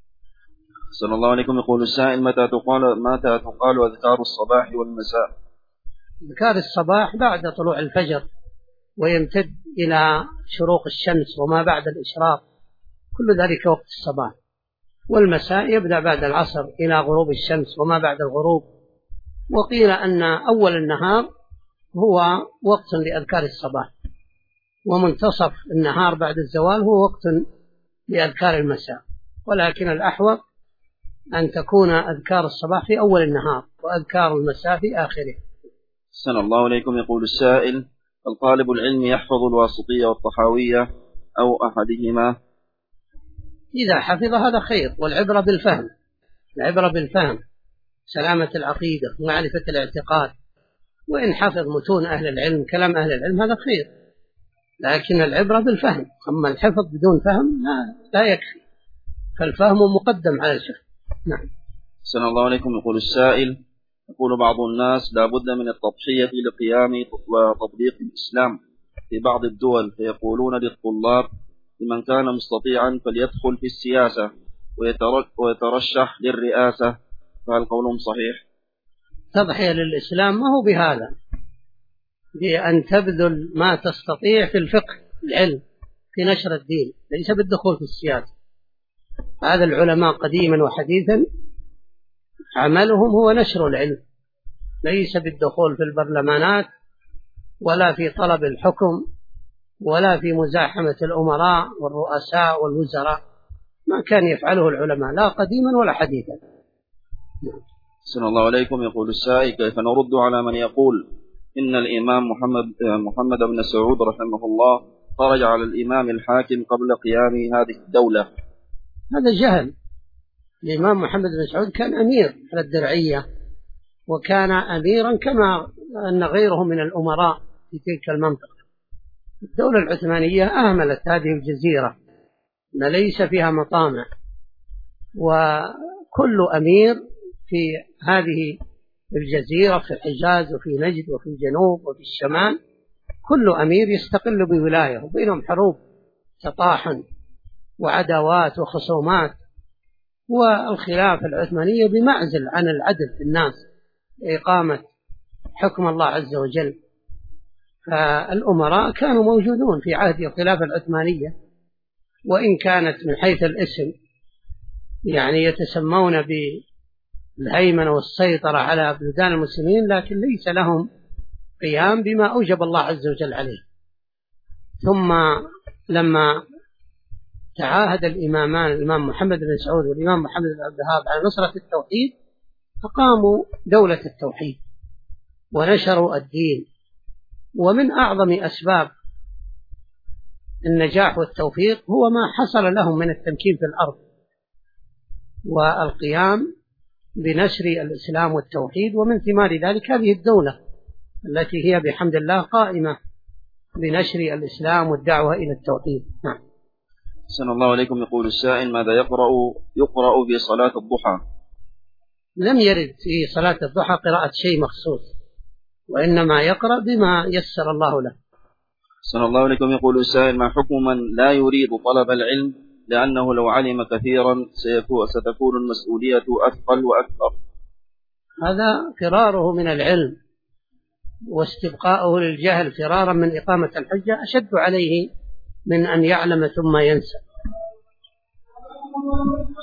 صلى الله عليكم. يقول السائل: متى تقال أذكار الصباح والمساء؟ أذكار الصباح بعد طلوع الفجر ويمتد إلى شروق الشمس وما بعد الإشراق، كل ذلك وقت الصباح. والمساء يبدأ بعد العصر إلى غروب الشمس وما بعد الغروب. وقيل أن أول النهار هو وقت لأذكار الصباح، ومنتصف النهار بعد الزوال هو وقت لأذكار المساء، ولكن الأحوط أن تكون أذكار الصباح في أول النهار وأذكار المساء في آخره. صلى الله عليكم. يقول السائل: الطالب العلم يحفظ الواسطية والطحاوية أو أحدهما؟ إذا حفظ هذا خير، والعبرة بالفهم، العبرة بالفهم، سلامة العقيدة ومعرفة الاعتقاد. وإن حفظ متون أهل العلم كلام أهل العلم هذا خير، لكن العبرة بالفهم، أما الحفظ بدون فهم لا يكفي، فالفهم مقدم على الحفظ. نعم. صلى الله عليكم. يقول السائل: يقول بعض الناس لا بد من التضحية لقيام وتطبيق الإسلام في بعض الدول، فيقولون للطلاب لمن كان مستطيعا فليدخل في السياسة ويترشح للرئاسة، فهل قولهم صحيح؟ تضحية للإسلام ما هو بهذا، بأن تبذل ما تستطيع في الفقه العلم في نشر الدين، ليس بالدخول في السياسة. هذا العلماء قديما وحديثا عملهم هو نشر العلم، ليس بالدخول في البرلمانات ولا في طلب الحكم ولا في مزاحمة الأمراء والرؤساء والوزراء، ما كان يفعله العلماء لا قديما ولا حديثا. صلى الله عليكم. يقول السائل: كيف نرد على من يقول إن الإمام محمد بن سعود رحمه الله خرج على الإمام الحاكم قبل قيام هذه الدولة؟ هذا جهل. الإمام محمد بن سعود كان أمير على الدرعية، وكان أميرا كما أن غيره من الأمراء في تلك المنطقة. الدولة العثمانية أهملت هذه الجزيرة، ما ليس فيها مطامع، وكل أمير في هذه الجزيرة في الحجاز وفي نجد وفي الجنوب وفي الشمال، كل أمير يستقل بولاية، وبينهم حروب تطاحن وعداوات وخصومات. والخلافة العثمانية بمعزل عن العدل في الناس، إقامة حكم الله عز وجل. فالأمراء كانوا موجودون في عهد الخلافة العثمانية، وإن كانت من حيث الاسم يعني يتسمون بالهيمنة والسيطرة على بلدان المسلمين، لكن ليس لهم قيام بما أوجب الله عز وجل عليه. ثم لما تعاهد الإمامان الإمام محمد بن سعود والإمام محمد بن عبد الوهاب على نصرة التوحيد، فقاموا دولة التوحيد ونشروا الدين. ومن أعظم أسباب النجاح والتوفيق هو ما حصل لهم من التمكين في الأرض والقيام بنشر الإسلام والتوحيد، ومن ثمار ذلك هذه الدولة التي هي بحمد الله قائمة بنشر الإسلام والدعوة إلى التوحيد. نعم. أحسن الله عليكم. يقول السائل: ماذا يقرأ في صلاة الضحى؟ لم يرد في صلاة الضحى قراءة شيء مخصوص، وإنما يقرأ بما يسر الله له. أحسن الله عليكم. يقول السائل: ما حكم من لا يريد طلب العلم لأنه لو علم كثيرا ستكون المسؤولية أثقل وأكثر؟ هذا فراره من العلم واستبقاؤه للجهل فرارا من إقامة الحجة أشد عليه من أن يعلم ثم ينسى.